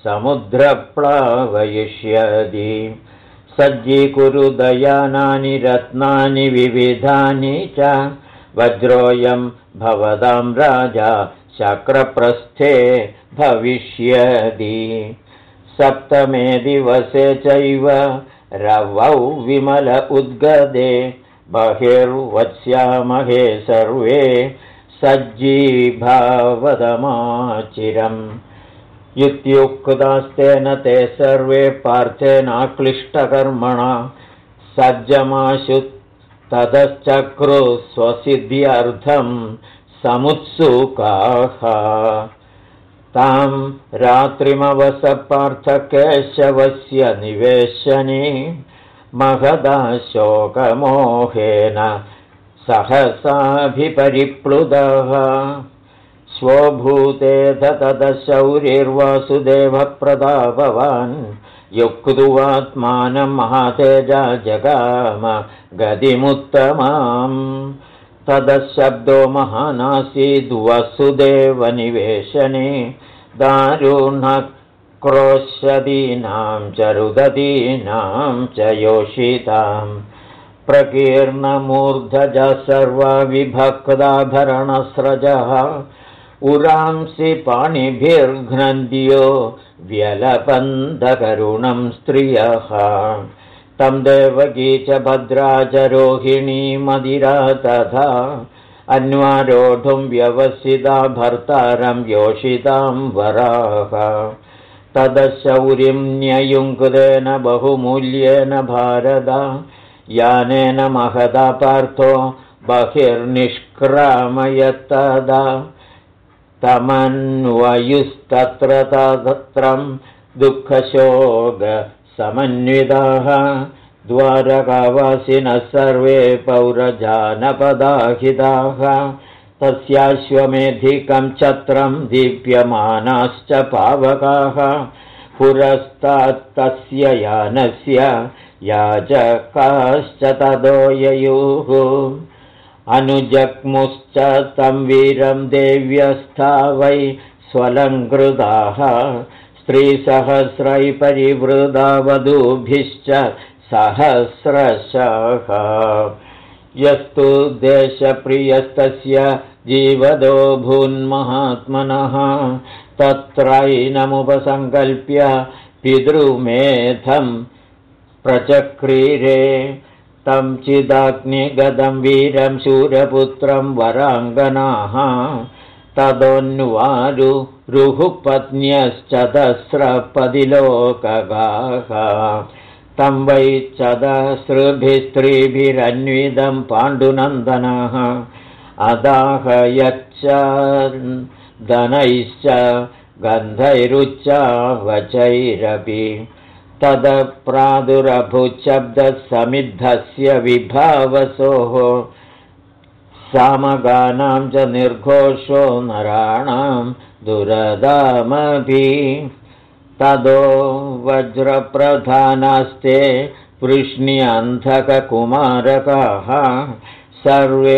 समुद्रप्लावयिष्यति सज्जीकुरु दयानानि रत्नानि विविधानि च वज्रोऽयं भवतां राजा शक्रप्रस्थे भविष्यति 7मे दिवसे चैव रवौ विमल उद्गदे बहिर्वत्स्यामहे सर्वे सज्जीभावदमाचिरम् इत्युक्तास्तेन ते सर्वे पार्थेनाक्लिष्टकर्मणा सज्जमाशु ततश्चक्रु स्वसिद्ध्यर्थं समुत्सुकाः तां रात्रिमवस पार्थकेशवस्य निवेशने महदा शोकमोहेन सहसाभिपरिप्लुतः स्वभूते ततशौरिर्वासुदेवप्रतापवान् युक्त्वात्मानं महातेजा जगाम गतिमुत्तमाम् ततशब्दो महानासीद्वसुदेवनिवेशने दारुणक्रोशदीनां च रुदतीनां च योषितां प्रकीर्णमूर्धज सर्वविभक्ताभरणस्रजः उरांसि पाणिभिर्घ्नन्द्यो व्यलपन्दकरुणं स्त्रियः तं देवकी च भद्रा च रोहिणी मदिरा तथा अन्वारोढुं व्यवसिता भर्तारं योषितां वराः तदशौरिं न्ययुङ्क्तेन बहुमूल्येन भारत यानेन महदा पार्थो बहिर्निष्क्रामयत्तदा तमन्वयुस्तत्र तत्रं दुःखशोकसमन्विताः द्वारकावासिनः सर्वे पौरजानपदाहिताः तस्याश्वमेधिकं छत्रं दीप्यमानाश्च पावकाः पुरस्तात्तस्य यानस्य याजकाश्च ततो ययुः अनुजग्मुश्च तं वीरं देव्यस्था वै स्वलङ्कृताः स्त्रीसहस्रै परिवृता वधूभिश्च सहस्रशः यस्तु देशप्रियस्तस्य जीवदो भून्महात्मनः तत्रैनमुपसङ्कल्प्य पितृमेधं प्रचक्रीरे तं चिदाग्निगदं वीरं शूरपुत्रं वराङ्गनाः तदोन्वारुरुः पत्न्यश्चतस्रपदिलोकगाः तं वै चतस्रभिस्त्रीभिरन्वितं पाण्डुनन्दनः अदाहयच्च धनैश्च गन्धैरुच्चावचैरपि तदप्रादुरभुशब्दसमिद्धस्य विभावसोः सामगानां च निर्घोषो नराणां दुरदामभि तदो वज्रप्रधानास्ते वृष्ण्यन्धककुमारकाः सर्वे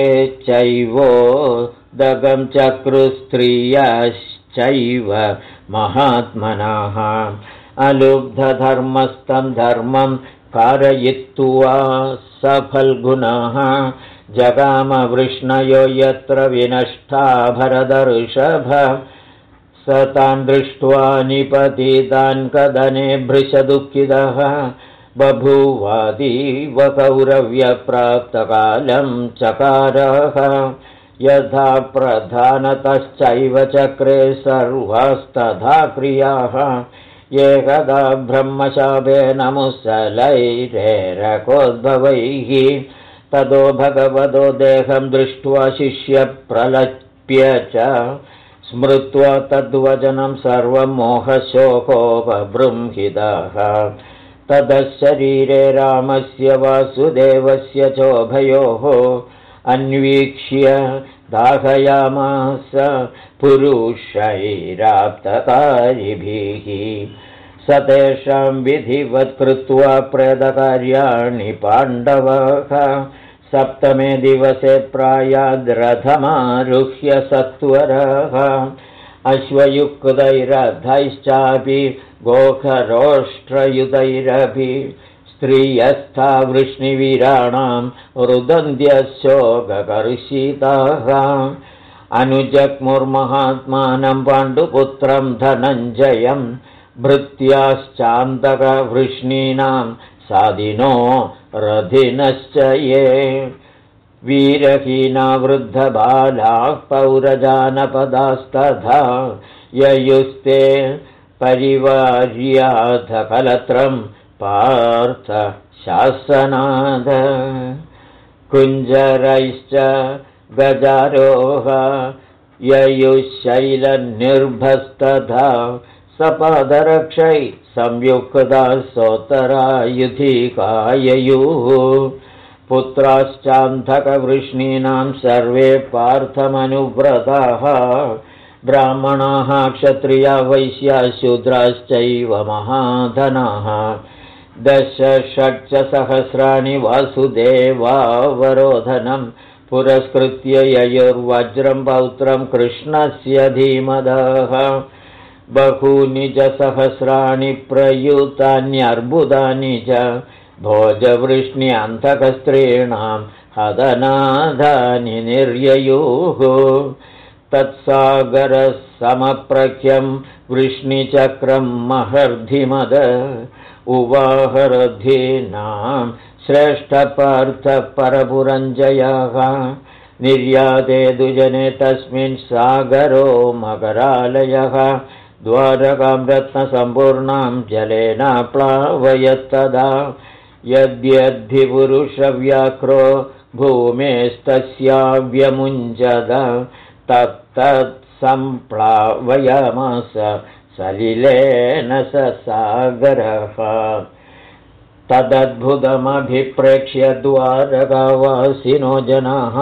चैवोदगं चक्रुस्त्रियश्चैव महात्मनाः अलुब्धधर्मस्थं धर्मं कारयित्वा सफल्गुणाः जगामवृष्णयो यत्र विनष्टा भरतऋषभ स तान् दृष्ट्वा निपतितान् कदने भृशदुःखितः बभूवादीव कौरव्यप्राप्तकालं चकारः यथा प्रधानतश्चैव चक्रे सर्वास्तथा क्रियाः एकदा ब्रह्मशापेन मुसलैरेरकोद्भवैः ततो भगवतो देहं दृष्ट्वा शिष्यप्रलप्य च स्मृत्वा तद्वचनं सर्वं मोहशोकोपबृंहितः ततः शरीरे रामस्य वासुदेवस्य चोभयोः अन्वीक्ष्य दाहयामास पुरुषैराप्तकारिभिः स तेषां विधिवत् कृत्वा प्रेतकार्याणि पाण्डवः सप्तमे दिवसे प्रायाद्रथमारुह्य सत्वरः अश्वयुक्तैरथैश्चापि गोखरोष्ट्रयुतैरपि स्त्रियस्था वृष्णिवीराणां रुदन्त्यशोककर्षिताः अनुजग्मुर्महात्मानं पाण्डुपुत्रं धनञ्जयं भृत्याश्चान्तकवृष्णीनां साधिनो रथिनश्च ये वीरहीना वृद्धबालाः पौरजानपदास्तथा ययुस्ते परिवार्याथ कलत्रं पार्थ शासनाद कुञ्जरैश्च गजारोह ययुशैलनिर्भस्तथा सपादरक्षै संयुक्ता सोत्तरायुधिकाययुः पुत्राश्चान्धकवृष्णीनां सर्वे पार्थमनुव्रताः ब्राह्मणाः क्षत्रिया वैश्या शूद्राश्चैव महाधनाः 10 सहस्राणि वासुदेवावरोधनं पुरस्कृत्य ययुर्वज्रं पौत्रं कृष्णस्य धीमदः बहूनि च सहस्राणि प्रयुतान्यर्बुदानि च भोजवृष्ण्यन्धकस्त्रीणां हदनादानि निर्ययुः तत्सागरसमप्रख्यं वृष्णिचक्रं महर्धिमद उवाहरधीनां श्रेष्ठपार्थपरपुरञ्जयः निर्याते दुजने तस्मिन् सागरो मकरालयः द्वारकां रत्नसम्पूर्णां जलेन प्लावयत्तदा यद्यद्धिपुरुषव्याक्रो भूमेस्तस्याव्यमुञ्चद तत्तत्सम्प्लावयामास सलिलेन स सागरः तदद्भुतमभिप्रेक्ष्य द्वारकावासिनो जनाः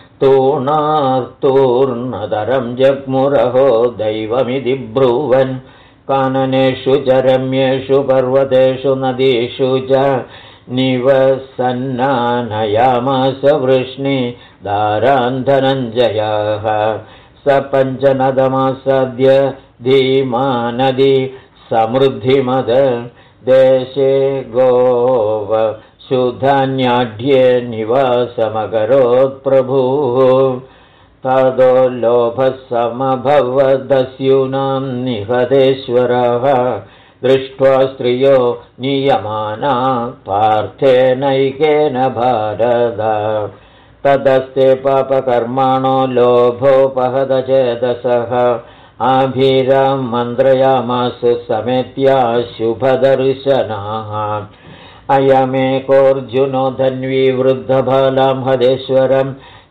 तूर्णार्तूर्णतरं जग्मुरहो दैवमिति ब्रुवन् काननेषु च रम्येषु पर्वतेषु नदीषु च निवसन्नानयामास वृष्णिदारान् धनञ्जयः स पञ्चनदमासाद्य धीमानदी समृद्धिमद देशे गोवशुधान्याढ्ये निवासमकरोत्प्रभुः तदो लोभः समभवदस्यूनां निहतेश्वरः दृष्ट्वा स्त्रियो नियमाना पार्थेनैकेन भारत तदस्ते पापकर्माणो लोभोपहतचेतसः आभिरां मन्त्रयामासु समेत्या शुभदर्शनाः अयमेकोऽर्जुनो धन्वी वृद्धबालां हदेश्वरं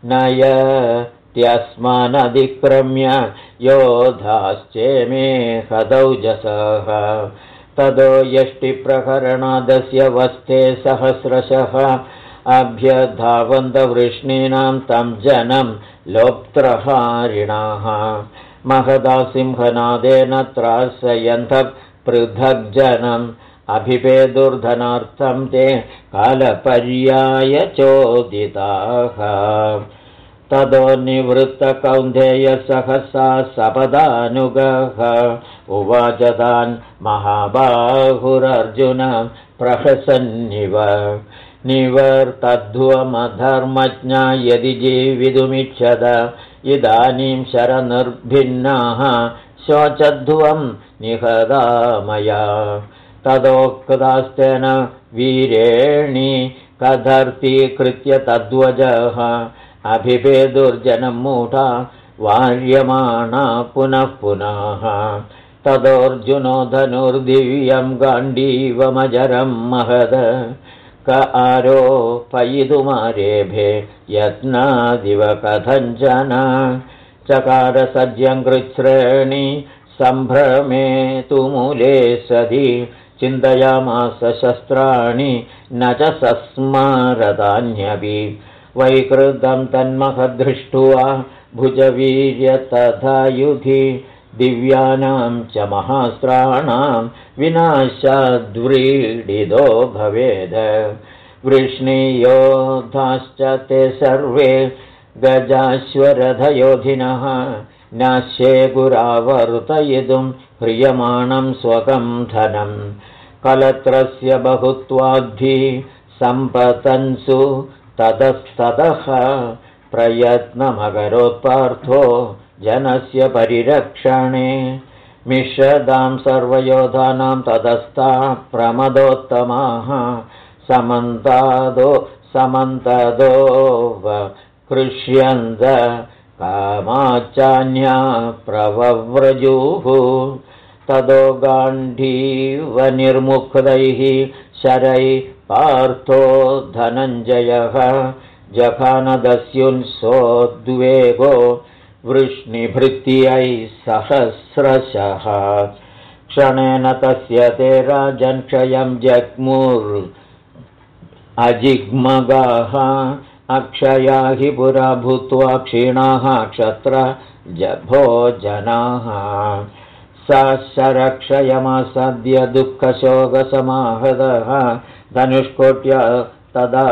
नयत्यस्मानधिक्रम्य योधाश्चेमे हदौजसः तदो यष्टिप्रकरणादस्य वस्ते सहस्रशः अभ्यधावन्तवृष्णीनां तं जनं लोप्त्रहारिणाः महदा सिंहनादेन त्रासयन्तः पृथग्जनम् अभिपेदुर्धनार्थं ते कालपर्याय चोदिताः तदो निवृत्तकौन्तेय सहसा सपदानुगः उवाच तान् महाबाहुरर्जुन प्रहसन्निव निवर्तध्वमधर्मज्ञा यदि जीवितुमिच्छद इदानीं शरनिर्भिन्नाः शोचध्वं निहदामया तदोक्तास्तेन वीरेणि कदर्थीकृत्य तद्वजः अभिपेदुर्जनं मूढा वार्यमाणा पुनः पुनः तदोऽर्जुनो धनुर्दिव्यं गाण्डीवमजरं महद क आरोपयितुमारेभे यत्नादिव कथञ्चन चकार सज्जं कृच्छ्रेणि सम्भ्रमे तु मूले सदि चिन्तयामास शस्त्राणि न च सस्मारतान्यपि वैकृतं तन्महदृष्ट्वा भुजवीर्य तथा युधि दिव्यानां च महास्त्राणां विनाशाद्व्रीडितो भवेद वृष्णियोद्धाश्च ते सर्वे गजाश्वरथयोधिनः नाश्ये गुरावर्तयितुं ह्रियमाणं स्वकं धनं कलत्रस्य बहुत्वाद्धि सम्पतन्सु ततस्ततः प्रयत्नमकरोत्पार्थो जनस्य परिरक्षणे मिषदां सर्वयोधानां ततस्ता प्रमदोत्तमाः समन्तदो कृष्यन्त कामाचान्या प्रवव्रजुः तदो गाण्डीवनिर्मुक्तैः शरैः पार्थो धनञ्जयः जघानदस्युन्सोद्वेगो वृष्णिभृत्यै सहस्रशः क्षणेन तस्य ते राजन् क्षयं जग्मुरजिग्मगाः अक्षया हि पुरा भूत्वा क्षीणाः क्षत्रभोजनाः सशरक्षयमासाद्य दुःखशोकसमाहतः धनुष्कोट्य तदा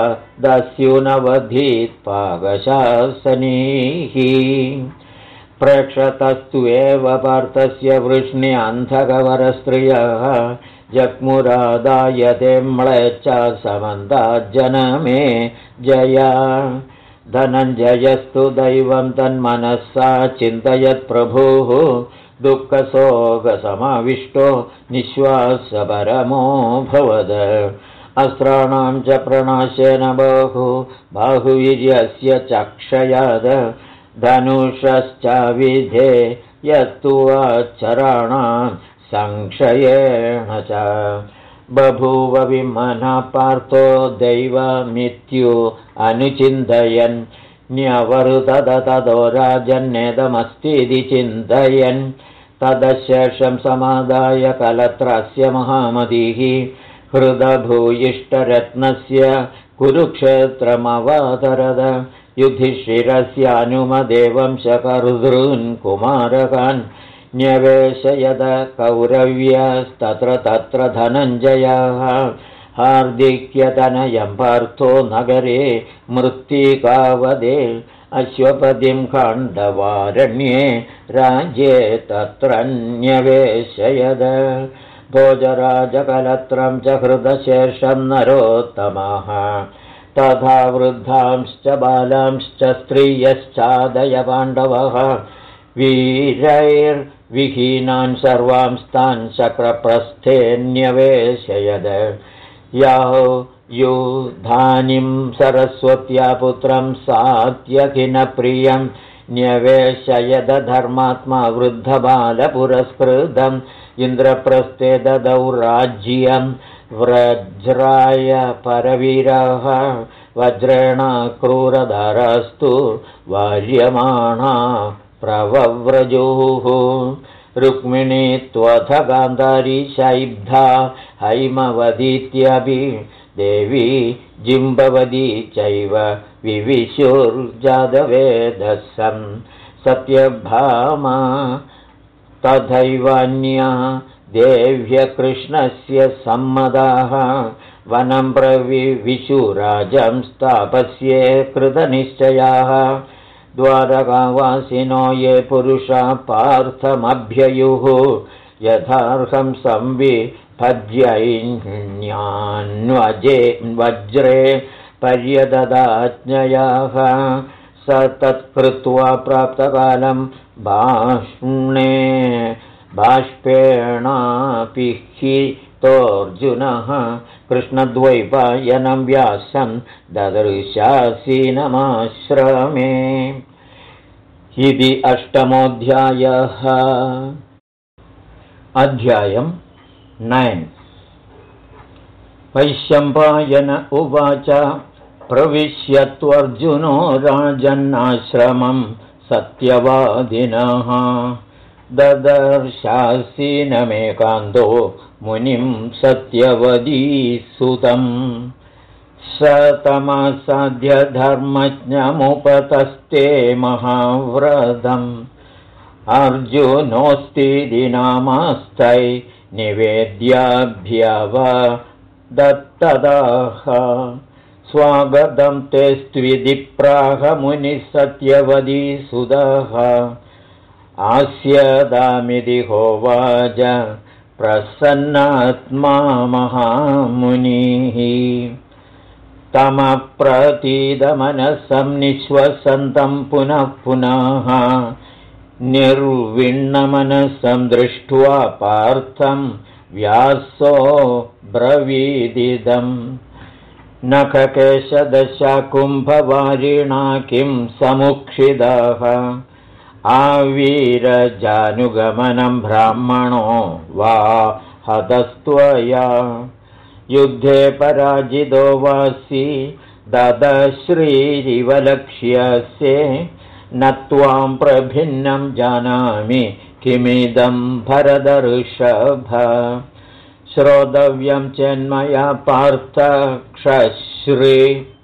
दस्युनवधीत्पाकशासनीः प्रेक्षतस्तु एव पार्थस्य वृष्णि अन्धकवरस्त्रियः जग्मुरादायते म्लेच्छ समन्ताज्जनमे जया धनञ्जयस्तु दैवं तन्मनसा चिन्तयत्प्रभुः दुःखशोकसमाविष्टो निःश्वासपरमो भवद अस्त्राणां च प्रणाशेन बाहुवीर्यस्य चक्षयाद धनुषश्चाविधे यत्तु अक्षराणां संक्षयेण च बभूव विमनः पार्थो दैवमित्यु अनुचिन्तयन् न्यवरुदत ततो राजन्नेदमस्तीति चिन्तयन् तदशेषं समादाय कलत्रस्य महामतिः हृदभूयिष्ठरत्नस्य कुरुक्षेत्रमवातरद युधिष्ठिरस्यानुमदेवं शकरुद्रून् कुमारकान् न्यवेशयद कौरव्यस्तत्र तत्र धनञ्जयः हार्दिक्यतनयं पार्थो नगरे मृत्तिकावदे अश्वपतिं खाण्डवारण्ये राज्ये तत्र न्यवेशयद भोजराजकलत्रं च हृदशेषं नरोत्तमः तथा वृद्धांश्च बालांश्च स्त्रियश्चादय पाण्डवः वीरैर्विहीनान् सर्वांस्तान् शक्रप्रस्थे न्यवेशयद युधानिं सरस्वत्या पुत्रं सात्यकिनप्रियं न्यवेशयद धर्मात्मा वृद्धबालपुरस्कृतम् इन्द्रप्रस्थे ददौ राज्यं व्रज्राय परवीरः वज्रेण क्रूरधरस्तु वार्यमाणा प्रवव्रजोः रुक्मिणी त्वथ गान्धारी शैब्धा हैमवदीत्यपि देवी जिम्बवदी चैव विविशुर्जातवेदसं सत्यभामा तथैवान्या देव्यकृष्णस्य सम्मदाः वनं प्रविविशुराजं स्थापस्ये कृतनिश्चयाः द्वारकावासिनो ये पुरुषा पार्थमभ्ययुः यथार्हं संविभज्यैन्यान्वज्रे पर्यददाज्ञयाः स तत्कृत्वा प्राप्तकालं बाष्पेणापिहितोऽर्जुनः कृष्णद्वैपायनं व्यासं ददृशासीनमाश्रमे इति 8मोऽध्यायः। अध्यायं 9। वैशम्पायन उवाच प्रविश्यत्वर्जुनो राजन्नाश्रमं सत्यवादिनः ददर्शासीनमेकान्तो मुनिं सत्यवदीसुतं स तमसाध्य धर्मज्ञमुपतस्ते महाव्रतम् अर्जुनोऽस्तीति नामास्तै निवेद्याभ्यवदत्तदाः स्वागतं ते स्त्विदिप्राह मुनिः सत्यवदीसुतः आस्यदामिति होवाच प्रसन्नात्मा महामुनिः तमप्रतीतमनसं निःश्वसन्तं पुनः पुनः निर्विण्णमनसं दृष्ट्वा पार्थं व्यासो ब्रवीदिदम् नखकेशदशाकुम्भवारिणा किं समुक्षितः आवीरजानुगमनं ब्राह्मणो वा हतस्त्वया युद्धे पराजितो वासि ददश्रीरिव लक्ष्यसे न त्वां प्रभिन्नं जानामि किमिदं भरतऋषभ श्रोतव्यं चेन्मया पार्थ क्षश्री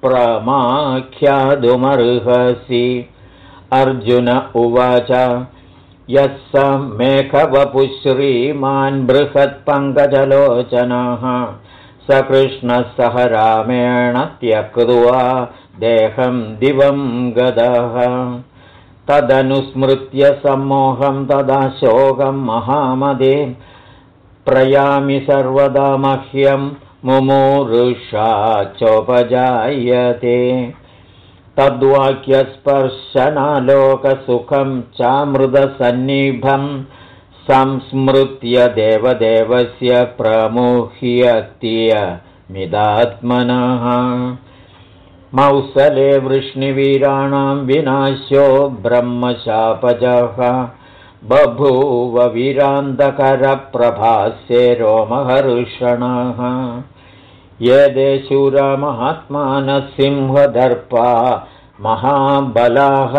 प्रमाख्यातुमर्हसि अर्जुन उवाच यः स मेघवपुः श्रीमान् बृहत्पङ्कजलोचनः स कृष्णः सह रामेण त्यक्त्वा देहं दिवं गतः तदनुस्मृत्य सम्मोहं तदा शोकं महामदे प्रयामि सर्वदा मह्यं मुमूरुषा चोपजायते तद्वाक्यस्पर्शनालोकसुखं चामृतसन्निभं संस्मृत्य देवदेवस्य प्रमुह्यत्यमिदात्मनः मौसले वृष्णिवीराणां विनाशो ब्रह्मशापजः बभूव वीरान्धकरप्रभास्ये रोमहर्षणाः ये शूरमहात्मानः सिंहदर्पा महाबलाः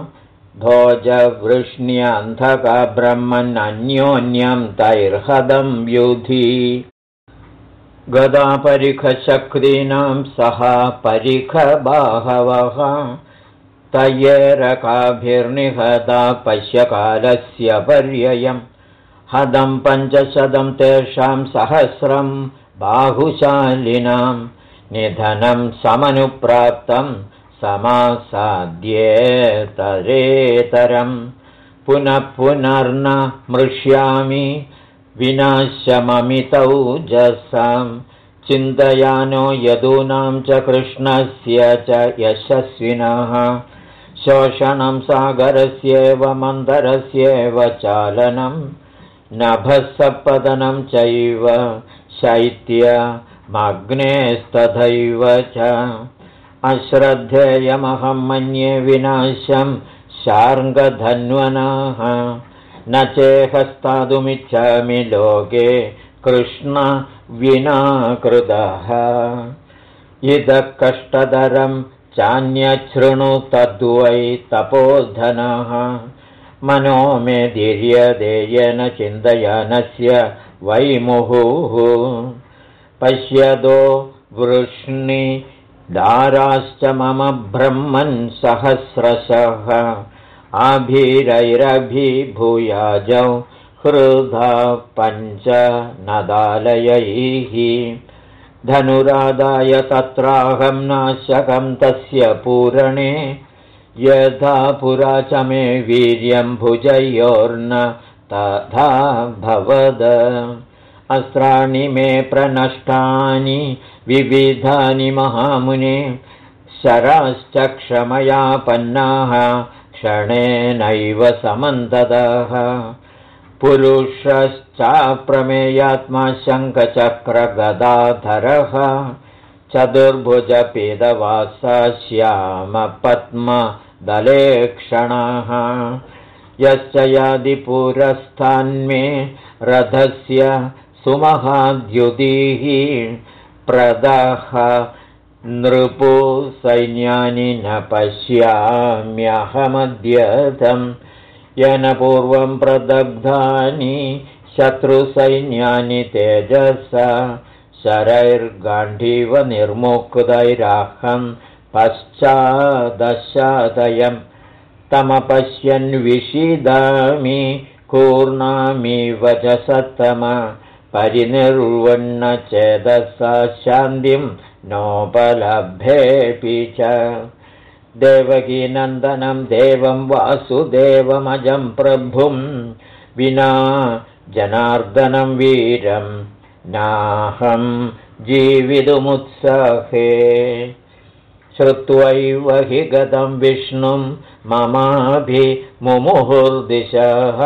भोजवृष्ण्यन्धकब्रह्मण्यन्योन्यं तैर्हदं युधि गदापरिखशक्तीनां सह परिखबाहवः तयेरकाभिर्निहता पश्यकालस्य पर्ययम् हदं 500 तेषां सहस्रं बाहुशालिनां निधनं समनुप्राप्तं समासाद्येतरेतरं पुनः पुनर्न मृष्यामि विनाशममितौजसां चिन्तयानो यदूनां च कृष्णस्य च यशस्विनः शोषणं सागरस्येव मन्दरस्येव चालनं नभःसपतनं चैव शैत्यमग्नेस्तथैव च अश्रद्धेयमहं मन्ये विनाशं शार्ङ्गधन्वनः न चेहस्तादुमिच्छामि लोके कृष्ण विना कृतः इदः कष्टतरं चान्यच्छृणु तद्वै तपोधनः मनो मे धीर्यदेयेन चिन्तयानस्य वैमुहुः पश्यदो वृष्णिदाराश्च मम ब्रह्मन् सहस्रशः आभिरैरभिभूयाजौ हृदा 5 नदालयैः धनुरादाय तत्राहं नाशकं तस्य पूरणे यथा पुरा च मे वीर्यं भुजयोर्न तथा भवद अस्त्राणि मे प्रनष्टानि विविधानि महामुने शराश्च क्षमयापन्नाः क्षणेनैव समन्ततः पुरुषश्चाप्रमेयात्मा शङ्खचक्रगदाधरः चतुर्भुजपीतवासा श्यामपद्मदलेक्षणः यश्च यादिपुरस्थान्मे रथस्य सुमहाद्युतिः प्रदः नृपु सैन्यानि न पश्याम्यहमद्यतं येन पूर्वं प्रदग्धानि शत्रुसैन्यानि तेजसा शरैर्गाण्डीव निर्मुक्तैराहं पश्चादशादयं तमपश्यन् विषीदामि कूर्णामिव च सत्तम परिनिर्वण्ण चेदसा शान्तिं नोपलभ्येऽपि च देवकीनन्दनं देवं वासुदेवमजं प्रभुं विना जनार्दनं वीरं नाहं जीवितुमुत्सहे श्रुत्वैव हि गतं विष्णुं ममाभिमुमुहुर्दिशः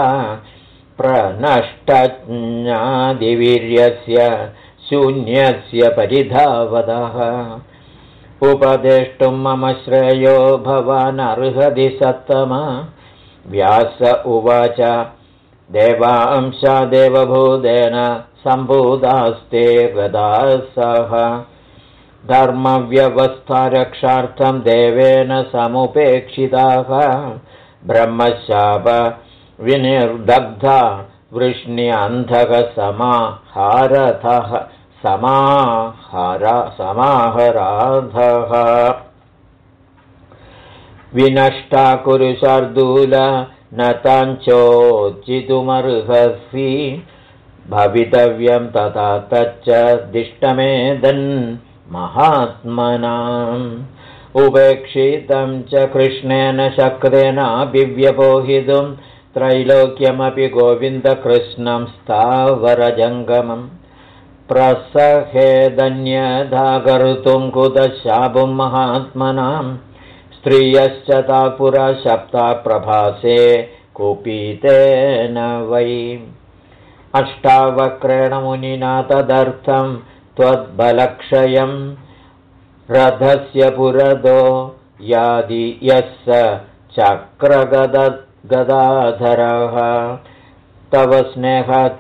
प्रनष्टज्ञादिवीर्यस्य शून्यस्य परिधावतः उपदेष्टुं मम श्रेयो भवानर्हति सत्तम व्यास उवाच देवांशा देवभूतेन सम्भूतास्ते गदासः धर्मव्यवस्थारक्षार्थं देवेन समुपेक्षिताः ब्रह्मशाप विनिर्दग्धा वृष्ण्यन्धकसमाहारथः समाहराधः विनष्टा कुरु शार्दूल न ताञ्चोचितुमर्हसि भवितव्यं तथा तच्च दिष्टमेदन् महात्मनाम् उपेक्षितं च कृष्णेन शक्रेणाभिव्यपोहितुं त्रैलोक्यमपि गोविन्दकृष्णं स्थावरजङ्गमम् प्रसहेदन्यथा कर्तुं कुतः शापं महात्मनां स्त्रियश्च तापुरा शप्ता प्रभासे कुपितेन वै अष्टावक्रेण मुनिना तदर्थं त्वद्बलक्षयं रथस्य पुरदो यादि यस्य चक्रगदत् गदाधरः तव स्नेहात्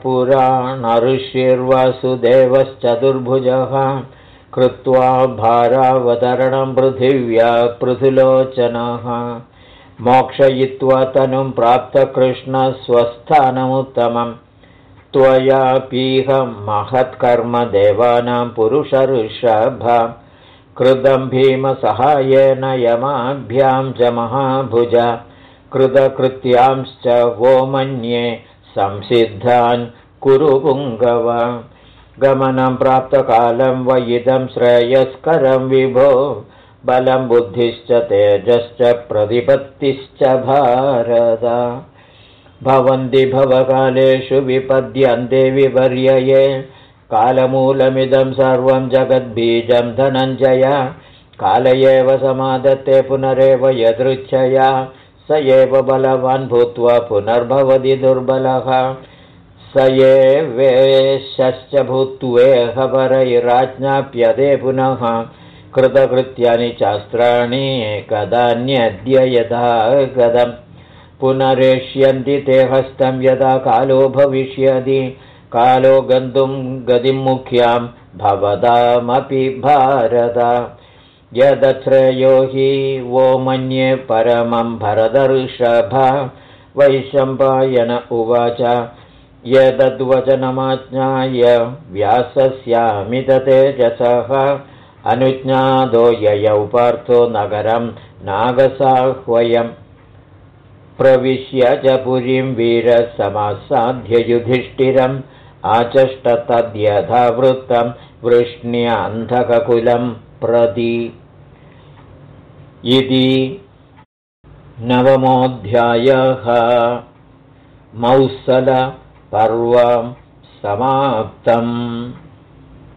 पुराणऋषिर्वासुदेवश्चतुर्भुजः कृत्वा भारावतरणं पृथिव्या पृथुलोचनः मोक्षयित्वा तनुं प्राप्तकृष्णस्वस्थानमुत्तमम् त्वया पीह महत्कर्म देवानां पुरुषऋषभ कृतं भीमसहायेन यमाभ्यां च महाभुज कृतकृत्यांश्च वो मन्ये संसिद्धान् कुरु पुङ्गव गमनं प्राप्तकालं वयिदं श्रेयस्करं विभो बलं बुद्धिश्च तेजश्च प्रतिपत्तिश्च भारत भवन्ति भवकालेषु विपद्यन्ते विपर्यये कालमूलमिदं सर्वं जगद्बीजं धनञ्जय काल एव समादत्ते पुनरेव यदृच्छया स एव बलवान् भूत्वा पुनर्भवति दुर्बलः स एवेश्च भूत्वेह परैराज्ञाप्यते पुनः कृतकृत्यानि चास्त्राणि कदान्यद्य यथा गतम् पुनरेष्यन्ति ते हस्तं यदा कालो भविष्यति कालो गन्तुं गतिं मुख्यां भवतामपि भारत यदश्रेयो हि वो मन्ये परमं भरतऋषभ वैशम्पायन उवाच यदद्वचनमाज्ञाय व्यासस्यामिततेजसः अनुज्ञातो ययौ पार्थो नगरं नागसाह्वयम् प्रविश्य च पुरीं वीरसमासाद्य युधिष्ठिरम् आचष्ट तद्यथा वृत्तं वृष्ण्यन्धककुलं प्रति। इति नवमोऽध्यायः। मौसलपर्व समाप्तम्।